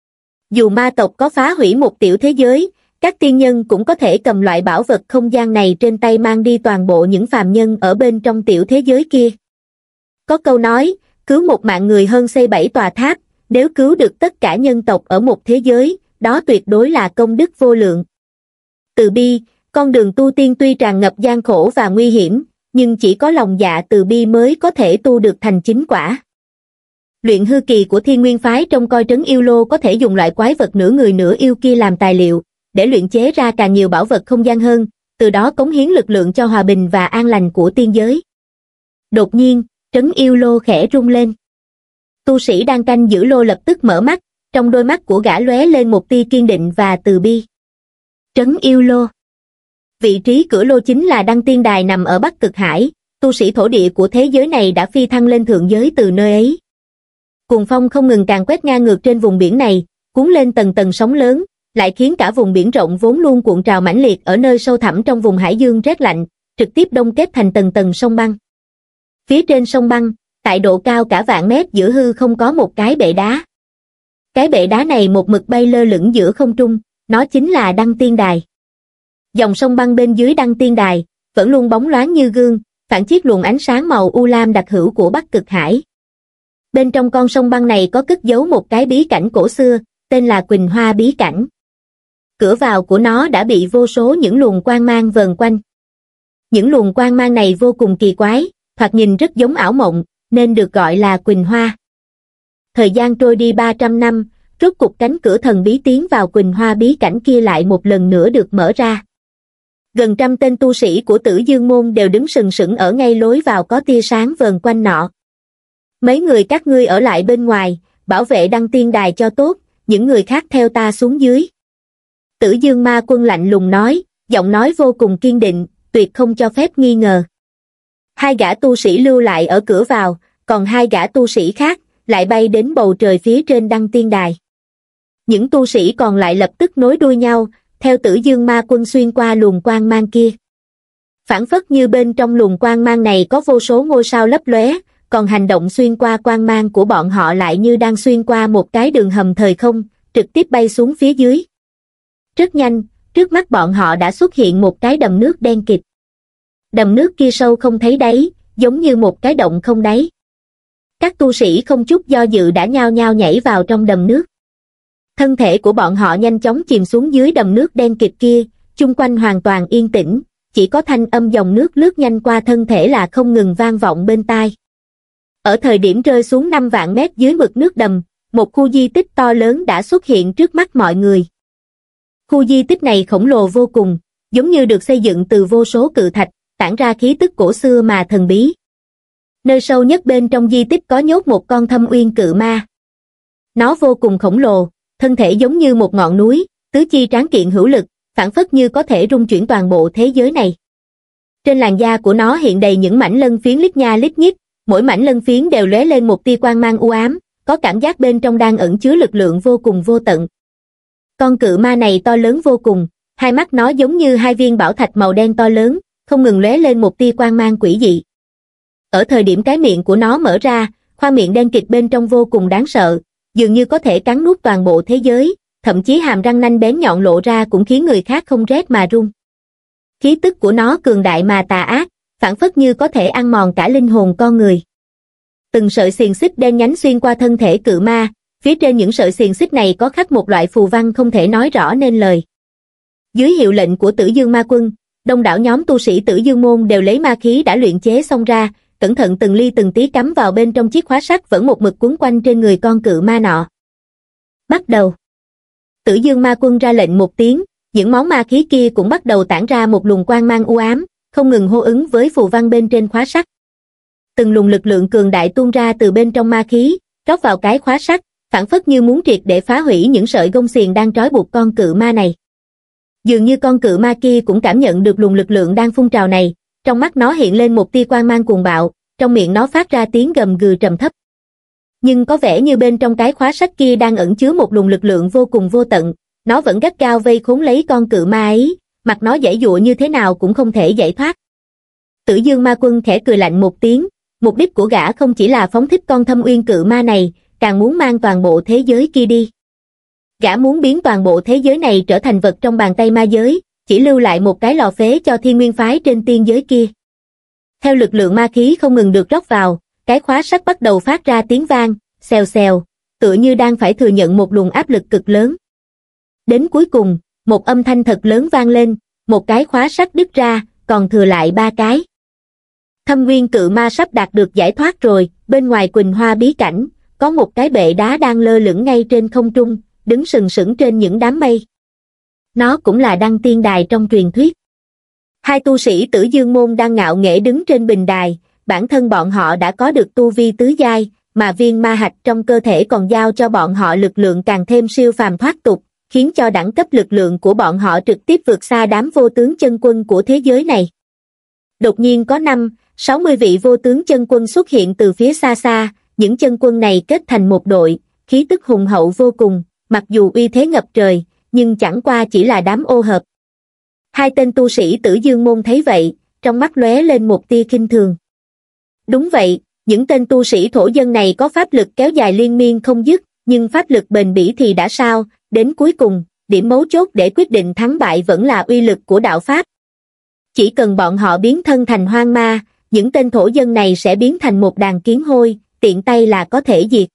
Dù ma tộc có phá hủy một tiểu thế giới, các tiên nhân cũng có thể cầm loại bảo vật không gian này trên tay mang đi toàn bộ những phàm nhân ở bên trong tiểu thế giới kia. Có câu nói, cứu một mạng người hơn xây bảy tòa tháp, nếu cứu được tất cả nhân tộc ở một thế giới, đó tuyệt đối là công đức vô lượng. Từ bi, Con đường tu tiên tuy tràn ngập gian khổ và nguy hiểm, nhưng chỉ có lòng dạ từ bi mới có thể tu được thành chính quả. Luyện hư kỳ của Thiên Nguyên phái trông coi trấn yêu lô có thể dùng loại quái vật nửa người nửa yêu kia làm tài liệu, để luyện chế ra càng nhiều bảo vật không gian hơn, từ đó cống hiến lực lượng cho hòa bình và an lành của tiên giới. Đột nhiên, trấn yêu lô khẽ rung lên. Tu sĩ đang canh giữ lô lập tức mở mắt, trong đôi mắt của gã lóe lên một tia kiên định và từ bi. Trấn yêu lô. Vị trí cửa lô chính là Đăng Tiên Đài nằm ở Bắc Cực Hải, tu sĩ thổ địa của thế giới này đã phi thăng lên thượng giới từ nơi ấy. Cuồng phong không ngừng càn quét ngang ngược trên vùng biển này, cuốn lên tầng tầng sóng lớn, lại khiến cả vùng biển rộng vốn luôn cuộn trào mãnh liệt ở nơi sâu thẳm trong vùng hải dương rét lạnh, trực tiếp đông kết thành tầng tầng sông băng. Phía trên sông băng, tại độ cao cả vạn mét giữa hư không có một cái bệ đá. Cái bệ đá này một mực bay lơ lửng giữa không trung, nó chính là Đăng Tiên Đài. Dòng sông băng bên dưới Đăng Tiên Đài vẫn luôn bóng loáng như gương, phản chiết luồng ánh sáng màu u lam đặc hữu của Bắc Cực Hải. Bên trong con sông băng này có cất giấu một cái bí cảnh cổ xưa, tên là Quỳnh Hoa bí cảnh. Cửa vào của nó đã bị vô số những luồng quang mang vờn quanh. Những luồng quang mang này vô cùng kỳ quái, thoạt nhìn rất giống ảo mộng, nên được gọi là Quỳnh Hoa. Thời gian trôi đi ba trăm năm, rốt cục cánh cửa thần bí tiến vào Quỳnh Hoa bí cảnh kia lại một lần nữa được mở ra. Gần trăm tên tu sĩ của Tử Dương môn đều đứng sừng sững ở ngay lối vào có tia sáng vờn quanh nọ. Mấy người các ngươi ở lại bên ngoài, bảo vệ Đăng Tiên Đài cho tốt, những người khác theo ta xuống dưới. Tử Dương ma quân lạnh lùng nói, giọng nói vô cùng kiên định, tuyệt không cho phép nghi ngờ. Hai gã tu sĩ lưu lại ở cửa vào, còn hai gã tu sĩ khác lại bay đến bầu trời phía trên Đăng Tiên Đài. Những tu sĩ còn lại lập tức nối đuôi nhau, theo Tử Dương ma quân xuyên qua luồng quang mang kia. Phản phất như bên trong luồng quang mang này có vô số ngôi sao lấp lóe, còn hành động xuyên qua quang mang của bọn họ lại như đang xuyên qua một cái đường hầm thời không, trực tiếp bay xuống phía dưới. Rất nhanh, trước mắt bọn họ đã xuất hiện một cái đầm nước đen kịt. Đầm nước kia sâu không thấy đáy, giống như một cái động không đáy. Các tu sĩ không chút do dự đã nhao nhao nhảy vào trong đầm nước. Thân thể của bọn họ nhanh chóng chìm xuống dưới đầm nước đen kịt kia, chung quanh hoàn toàn yên tĩnh, chỉ có thanh âm dòng nước lướt nhanh qua thân thể là không ngừng vang vọng bên tai. Ở thời điểm rơi xuống năm vạn mét dưới mực nước đầm, một khu di tích to lớn đã xuất hiện trước mắt mọi người. Khu di tích này khổng lồ vô cùng, giống như được xây dựng từ vô số cự thạch, tản ra khí tức cổ xưa mà thần bí. Nơi sâu nhất bên trong di tích có nhốt một con thâm uyên cự ma. Nó vô cùng khổng lồ, thân thể giống như một ngọn núi, tứ chi tráng kiện hữu lực, phảng phất như có thể rung chuyển toàn bộ thế giới này. Trên làn da của nó hiện đầy những mảnh lân phiến lít nha lít nhít, mỗi mảnh lân phiến đều lóe lên một tia quang mang u ám, có cảm giác bên trong đang ẩn chứa lực lượng vô cùng vô tận. Con cự ma này to lớn vô cùng, hai mắt nó giống như hai viên bảo thạch màu đen to lớn, không ngừng lóe lên một tia quang mang quỷ dị. Ở thời điểm cái miệng của nó mở ra, khoang miệng đen kịt bên trong vô cùng đáng sợ, dường như có thể cắn nuốt toàn bộ thế giới, thậm chí hàm răng nanh bén nhọn lộ ra cũng khiến người khác không rét mà run. Khí tức của nó cường đại mà tà ác, phảng phất như có thể ăn mòn cả linh hồn con người. Từng sợi xiềng xích đen nhánh xuyên qua thân thể cự ma, phía trên những sợi xiềng xích này có khắc một loại phù văn không thể nói rõ nên lời. Dưới hiệu lệnh của Tử Dương ma quân, đông đảo nhóm tu sĩ Tử Dương môn đều lấy ma khí đã luyện chế xong ra, cẩn thận từng ly từng tí cắm vào bên trong chiếc khóa sắt vẫn một mực quấn quanh trên người con cự ma nọ. Bắt đầu. Tử Dương ma quân ra lệnh một tiếng, những món ma khí kia cũng bắt đầu tản ra một luồng quang mang u ám, không ngừng hô ứng với phù văn bên trên khóa sắt. Từng luồng lực lượng cường đại tuôn ra từ bên trong ma khí, rót vào cái khóa sắt, phảng phất như muốn triệt để phá hủy những sợi gông xiềng đang trói buộc con cự ma này. Dường như con cự ma kia cũng cảm nhận được luồng lực lượng đang phun trào này, trong mắt nó hiện lên một tia quang mang cuồng bạo, trong miệng nó phát ra tiếng gầm gừ trầm thấp. Nhưng có vẻ như bên trong cái khóa sắt kia đang ẩn chứa một luồng lực lượng vô cùng vô tận, nó vẫn gắt gao vây khốn lấy con cự ma ấy, mặt nó giãy giụa như thế nào cũng không thể giải thoát. Tử Dương ma quân khẽ cười lạnh một tiếng, mục đích của gã không chỉ là phóng thích con thâm uyên cự ma này, càng muốn mang toàn bộ thế giới kia đi. Gã muốn biến toàn bộ thế giới này trở thành vật trong bàn tay ma giới, chỉ lưu lại một cái lò phế cho Thiên Nguyên phái trên tiên giới kia. Theo lực lượng ma khí không ngừng được rót vào, cái khóa sắt bắt đầu phát ra tiếng vang, xèo xèo, tựa như đang phải thừa nhận một luồng áp lực cực lớn. Đến cuối cùng, một âm thanh thật lớn vang lên, một cái khóa sắt đứt ra, còn thừa lại ba cái. Thâm Nguyên cự ma sắp đạt được giải thoát rồi, bên ngoài Quỳnh Hoa bí cảnh, có một cái bệ đá đang lơ lửng ngay trên không trung, đứng sừng sững trên những đám mây. Nó cũng là Đăng Tiên Đài trong truyền thuyết. Hai tu sĩ Tử Dương Môn đang ngạo nghễ đứng trên bình đài, bản thân bọn họ đã có được tu vi tứ giai, mà viên ma hạch trong cơ thể còn giao cho bọn họ lực lượng càng thêm siêu phàm thoát tục, khiến cho đẳng cấp lực lượng của bọn họ trực tiếp vượt xa đám vô tướng chân quân của thế giới này. Đột nhiên có năm, sáu mươi vị vô tướng chân quân xuất hiện từ phía xa xa, những chân quân này kết thành một đội, khí tức hùng hậu vô cùng, mặc dù uy thế ngập trời, nhưng chẳng qua chỉ là đám ô hợp. Hai tên tu sĩ Tử Dương Môn thấy vậy, trong mắt lóe lên một tia khinh thường. Đúng vậy, những tên tu sĩ thổ dân này có pháp lực kéo dài liên miên không dứt, nhưng pháp lực bền bỉ thì đã sao, đến cuối cùng, điểm mấu chốt để quyết định thắng bại vẫn là uy lực của đạo pháp. Chỉ cần bọn họ biến thân thành hoang ma, những tên thổ dân này sẽ biến thành một đàn kiến hôi, tiện tay là có thể diệt.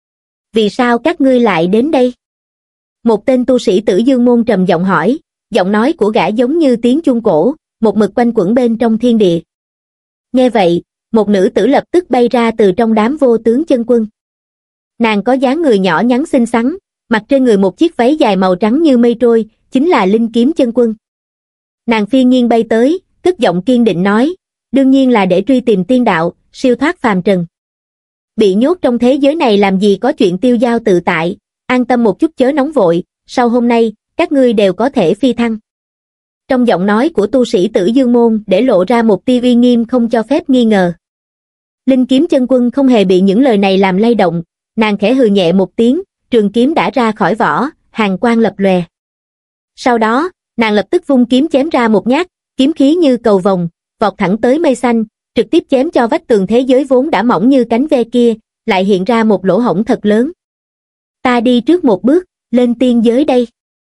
Vì sao các ngươi lại đến đây? Một tên tu sĩ Tử Dương Môn trầm giọng hỏi, giọng nói của gã giống như tiếng chuông cổ, một mực quanh quẩn bên trong thiên địa. Nghe vậy, một nữ tử lập tức bay ra từ trong đám vô tướng chân quân. Nàng có dáng người nhỏ nhắn xinh xắn, mặc trên người một chiếc váy dài màu trắng như mây trôi, chính là Linh Kiếm chân quân. Nàng phi nhiên bay tới, cất giọng kiên định nói, đương nhiên là để truy tìm tiên đạo, siêu thoát phàm trần. Bị nhốt trong thế giới này làm gì có chuyện tiêu dao tự tại, an tâm một chút chớ nóng vội, sau hôm nay, các ngươi đều có thể phi thăng. Trong giọng nói của tu sĩ Tử Dương Môn để lộ ra một tia uy nghiêm không cho phép nghi ngờ. Linh Kiếm chân quân không hề bị những lời này làm lay động, nàng khẽ hừ nhẹ một tiếng, trường kiếm đã ra khỏi vỏ, hàn quang lập lòe. Sau đó, nàng lập tức vung kiếm chém ra một nhát, kiếm khí như cầu vồng, vọt thẳng tới mây xanh, trực tiếp chém cho vách tường thế giới vốn đã mỏng như cánh ve kia, lại hiện ra một lỗ hổng thật lớn. Ta đi trước một bước, lên tiên giới đây.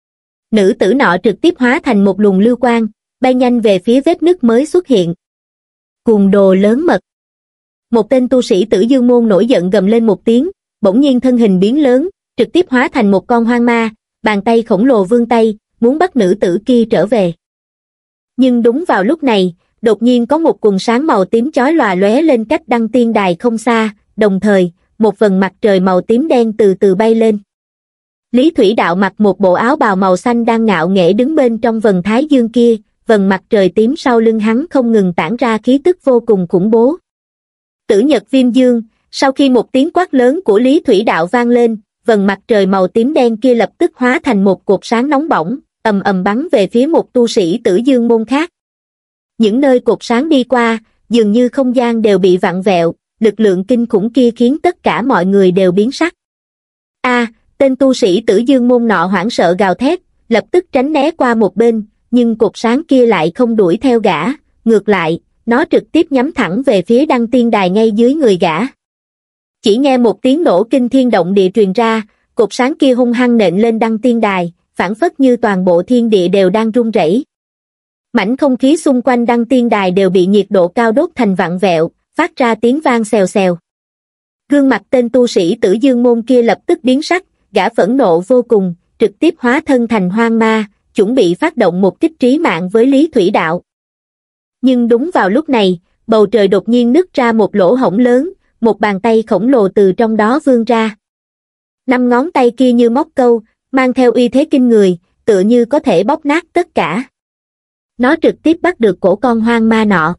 Nữ tử nọ trực tiếp hóa thành một luồng lưu quang, bay nhanh về phía vết nứt mới xuất hiện. Cuồng đồ lớn mật. Một tên tu sĩ Tử Dương Môn nổi giận gầm lên một tiếng, bỗng nhiên thân hình biến lớn, trực tiếp hóa thành một con hoang ma, bàn tay khổng lồ vươn tay, muốn bắt nữ tử kia trở về. Nhưng đúng vào lúc này, đột nhiên có một quần sáng màu tím chói lòa lóe lên cách Đăng Tiên Đài không xa, đồng thời, một vầng mặt trời màu tím đen từ từ bay lên. Lý Thủy Đạo mặc một bộ áo bào màu xanh đang ngạo nghễ đứng bên trong vầng thái dương kia, vầng mặt trời tím sau lưng hắn không ngừng tản ra khí tức vô cùng khủng bố. Tử Nhật Viêm Dương, sau khi một tiếng quát lớn của Lý Thủy Đạo vang lên, vầng mặt trời màu tím đen kia lập tức hóa thành một cột sáng nóng bỏng, ầm ầm bắn về phía một tu sĩ Tử Dương Môn khác. Những nơi cột sáng đi qua, dường như không gian đều bị vặn vẹo, lực lượng kinh khủng kia khiến tất cả mọi người đều biến sắc. A, tên tu sĩ Tử Dương Môn nọ hoảng sợ gào thét, lập tức tránh né qua một bên, nhưng cột sáng kia lại không đuổi theo gã, ngược lại, nó trực tiếp nhắm thẳng về phía Đăng Tiên Đài ngay dưới người gã. Chỉ nghe một tiếng nổ kinh thiên động địa truyền ra, cột sáng kia hung hăng nện lên Đăng Tiên Đài, phảng phất như toàn bộ thiên địa đều đang rung rẩy. Mảnh không khí xung quanh Đăng Tiên Đài đều bị nhiệt độ cao đốt thành vặn vẹo, phát ra tiếng vang xèo xèo. Gương mặt tên tu sĩ Tử Dương Môn kia lập tức biến sắc, gã phẫn nộ vô cùng, trực tiếp hóa thân thành hoang ma, chuẩn bị phát động một kích trí mạng với Lý Thủy Đạo. Nhưng đúng vào lúc này, bầu trời đột nhiên nứt ra một lỗ hổng lớn, một bàn tay khổng lồ từ trong đó vươn ra. Năm ngón tay kia như móc câu, mang theo uy thế kinh người, tựa như có thể bóp nát tất cả. Nó trực tiếp bắt được cổ con hoang ma nọ.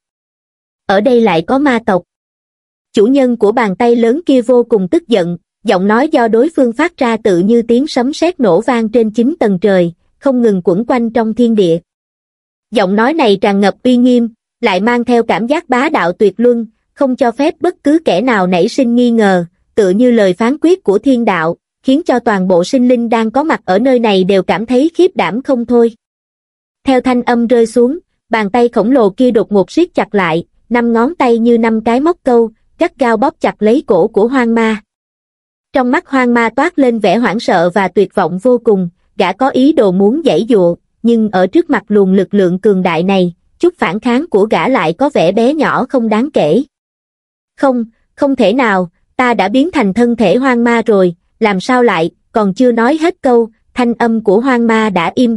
Ở đây lại có ma tộc. Chủ nhân của bàn tay lớn kia vô cùng tức giận, giọng nói do đối phương phát ra tự như tiếng sấm sét nổ vang trên chín tầng trời, không ngừng quẩn quanh trong thiên địa. Giọng nói này tràn ngập uy nghiêm, lại mang theo cảm giác bá đạo tuyệt luân, không cho phép bất cứ kẻ nào nảy sinh nghi ngờ, tựa như lời phán quyết của thiên đạo, khiến cho toàn bộ sinh linh đang có mặt ở nơi này đều cảm thấy khiếp đảm không thôi. Theo thanh âm rơi xuống, bàn tay khổng lồ kia đột ngột siết chặt lại, năm ngón tay như năm cái móc câu, gắt gao bóp chặt lấy cổ của hoang ma. Trong mắt hoang ma toát lên vẻ hoảng sợ và tuyệt vọng vô cùng, gã có ý đồ muốn giãy giụa, nhưng ở trước mặt luồng lực lượng cường đại này, chút phản kháng của gã lại có vẻ bé nhỏ không đáng kể. Không, không thể nào, ta đã biến thành thân thể hoang ma rồi, làm sao lại, còn chưa nói hết câu, thanh âm của hoang ma đã im bặt,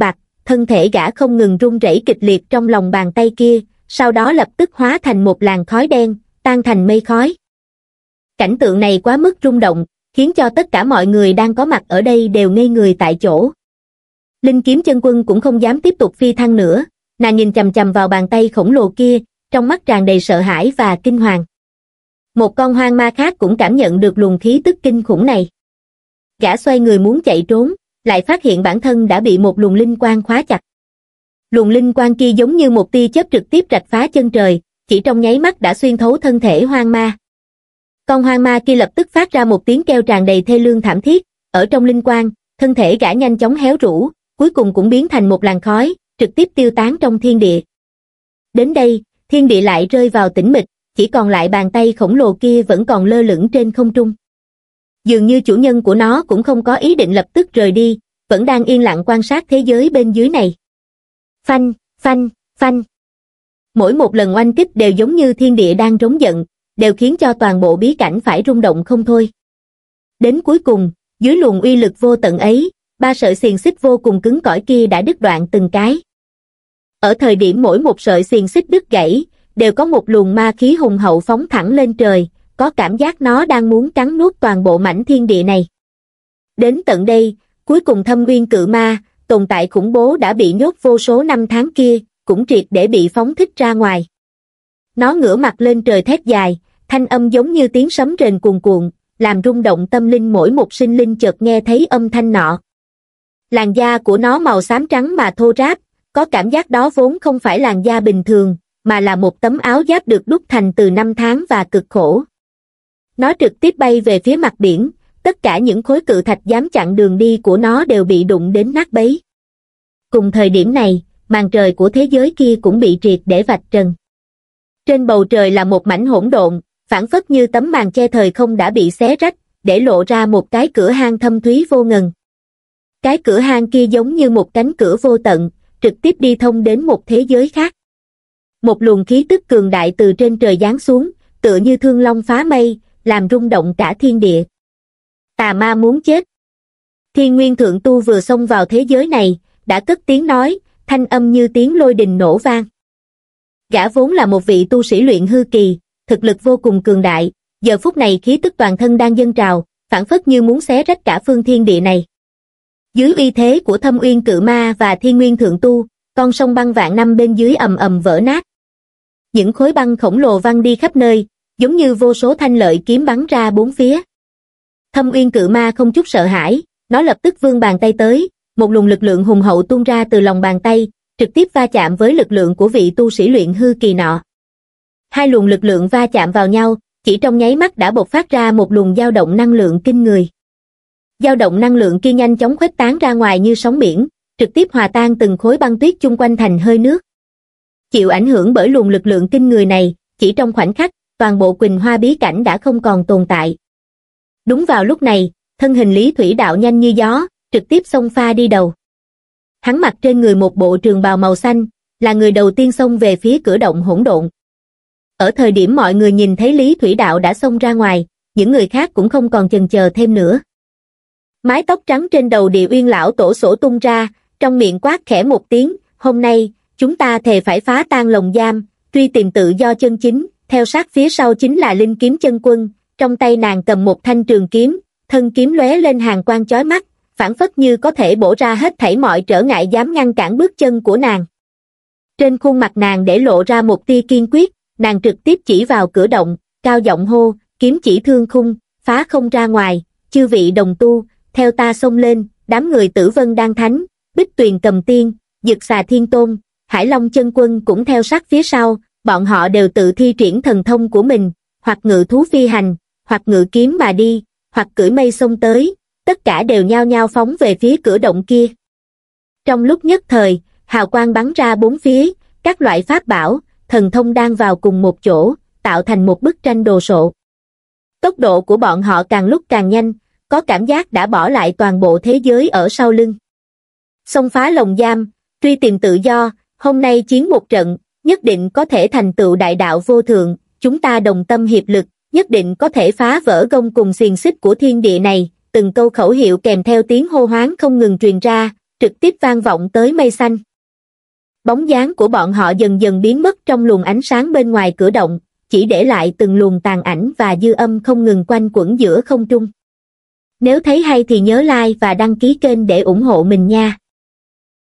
thân thể gã không ngừng run rẩy kịch liệt trong lòng bàn tay kia, sau đó lập tức hóa thành một làn khói đen, tan thành mây khói. Cảnh tượng này quá mức rung động, khiến cho tất cả mọi người đang có mặt ở đây đều ngây người tại chỗ. Linh Kiếm Chân Quân cũng không dám tiếp tục phi thăng nữa, nàng nhìn chằm chằm vào bàn tay khổng lồ kia, trong mắt tràn đầy sợ hãi và kinh hoàng. Một con hoang ma khác cũng cảm nhận được luồng khí tức kinh khủng này. Gã xoay người muốn chạy trốn, lại phát hiện bản thân đã bị một luồng linh quang khóa chặt. Luồng linh quang kia giống như một tia chớp trực tiếp rạch phá chân trời, chỉ trong nháy mắt đã xuyên thấu thân thể hoang ma. Con hoang ma kia lập tức phát ra một tiếng kêu tràn đầy thê lương thảm thiết, ở trong linh quang, thân thể gã nhanh chóng héo rũ, cuối cùng cũng biến thành một làn khói, trực tiếp tiêu tán trong thiên địa. Đến đây, thiên địa lại rơi vào tĩnh mịch, chỉ còn lại bàn tay khổng lồ kia vẫn còn lơ lửng trên không trung. Dường như chủ nhân của nó cũng không có ý định lập tức rời đi, vẫn đang yên lặng quan sát thế giới bên dưới này. Phanh, phanh, phanh. Mỗi một lần oanh kích đều giống như thiên địa đang rống giận, đều khiến cho toàn bộ bí cảnh phải rung động không thôi. Đến cuối cùng, dưới luồng uy lực vô tận ấy, ba sợi xiềng xích vô cùng cứng cỏi kia đã đứt đoạn từng cái. Ở thời điểm mỗi một sợi xiềng xích đứt gãy, đều có một luồng ma khí hùng hậu phóng thẳng lên trời, có cảm giác nó đang muốn cắn nuốt toàn bộ mảnh thiên địa này. Đến tận đây, cuối cùng Thâm Nguyên Cự Ma, tồn tại khủng bố đã bị nhốt vô số năm tháng kia, cũng triệt để bị phóng thích ra ngoài. Nó ngửa mặt lên trời thét dài, thanh âm giống như tiếng sấm rền cuồn cuộn, làm rung động tâm linh mỗi một sinh linh chợt nghe thấy âm thanh nọ. Làn da của nó màu xám trắng mà thô ráp, có cảm giác đó vốn không phải làn da bình thường, mà là một tấm áo giáp được đúc thành từ năm tháng và cực khổ. Nó trực tiếp bay về phía mặt biển, tất cả những khối cự thạch dám chặn đường đi của nó đều bị đụng đến nát bấy. Cùng thời điểm này, màn trời của thế giới kia cũng bị triệt để vạch trần. Trên bầu trời là một mảnh hỗn độn, phảng phất như tấm màn che thời không đã bị xé rách, để lộ ra một cái cửa hang thâm thúy vô ngần. Cái cửa hang kia giống như một cánh cửa vô tận, trực tiếp đi thông đến một thế giới khác. Một luồng khí tức cường đại từ trên trời giáng xuống, tựa như thương long phá mây, làm rung động cả thiên địa. Tà ma muốn chết. Thiên Nguyên Thượng Tu vừa xông vào thế giới này, đã cất tiếng nói, thanh âm như tiếng lôi đình nổ vang. Gã vốn là một vị tu sĩ luyện hư kỳ, thực lực vô cùng cường đại, giờ phút này khí tức toàn thân đang dâng trào, phảng phất như muốn xé rách cả phương thiên địa này. Dưới uy thế của Thâm Uyên Cự Ma và Thiên Nguyên Thượng Tu, con sông băng vạn năm bên dưới ầm ầm vỡ nát. Những khối băng khổng lồ văng đi khắp nơi, giống như vô số thanh lợi kiếm bắn ra bốn phía. Thâm Uyên Cự Ma không chút sợ hãi, nó lập tức vươn bàn tay tới, một luồng lực lượng hùng hậu tuôn ra từ lòng bàn tay, trực tiếp va chạm với lực lượng của vị tu sĩ luyện hư kỳ nọ. Hai luồng lực lượng va chạm vào nhau, chỉ trong nháy mắt đã bộc phát ra một luồng dao động năng lượng kinh người. Dao động năng lượng kia nhanh chóng khuếch tán ra ngoài như sóng biển, trực tiếp hòa tan từng khối băng tuyết chung quanh thành hơi nước. Chịu ảnh hưởng bởi luồng lực lượng kinh người này, chỉ trong khoảnh khắc, toàn bộ Quỳnh Hoa bí cảnh đã không còn tồn tại. Đúng vào lúc này, thân hình Lý Thủy Đạo nhanh như gió, trực tiếp xông pha đi đầu. Hắn mặc trên người một bộ trường bào màu xanh, là người đầu tiên xông về phía cửa động hỗn độn. Ở thời điểm mọi người nhìn thấy Lý Thủy Đạo đã xông ra ngoài, những người khác cũng không còn chần chờ thêm nữa. Mái tóc trắng trên đầu Địa Uyên lão tổ sổ tung ra, trong miệng quát khẽ một tiếng, hôm nay, chúng ta thề phải phá tan lồng giam, truy tìm tự do chân chính, theo sát phía sau chính là Linh Kiếm Chân Quân, trong tay nàng cầm một thanh trường kiếm, thân kiếm lóe lên hàn quang chói mắt, phảng phất như có thể bổ ra hết thảy mọi trở ngại dám ngăn cản bước chân của nàng. Trên khuôn mặt nàng để lộ ra một tia kiên quyết, nàng trực tiếp chỉ vào cửa động, cao giọng hô, kiếm chỉ thương khung, phá không ra ngoài, chư vị đồng tu, theo ta xông lên, đám người Tử Vân Đan Thánh, Bích Tuyền Cầm Tiên, Dực Xà Thiên Tôn, Hải Long Chân Quân cũng theo sát phía sau, bọn họ đều tự thi triển thần thông của mình, hoặc ngự thú phi hành, hoặc ngự kiếm mà đi, hoặc cưỡi mây xông tới, tất cả đều nhao nhao phóng về phía cửa động kia. Trong lúc nhất thời, hào quang bắn ra bốn phía, các loại pháp bảo, thần thông đang vào cùng một chỗ, tạo thành một bức tranh đồ sộ. Tốc độ của bọn họ càng lúc càng nhanh, có cảm giác đã bỏ lại toàn bộ thế giới ở sau lưng. Xông phá lồng giam, truy tìm tự do, hôm nay chiến một trận, nhất định có thể thành tựu đại đạo vô thượng, chúng ta đồng tâm hiệp lực, nhất định có thể phá vỡ gông cùng xiềng xích của thiên địa này. Từng câu khẩu hiệu kèm theo tiếng hô hoán không ngừng truyền ra, trực tiếp vang vọng tới mây xanh. Bóng dáng của bọn họ dần dần biến mất trong luồng ánh sáng bên ngoài cửa động, chỉ để lại từng luồng tàn ảnh và dư âm không ngừng quanh quẩn giữa không trung. Nếu thấy hay thì nhớ like và đăng ký kênh để ủng hộ mình nha.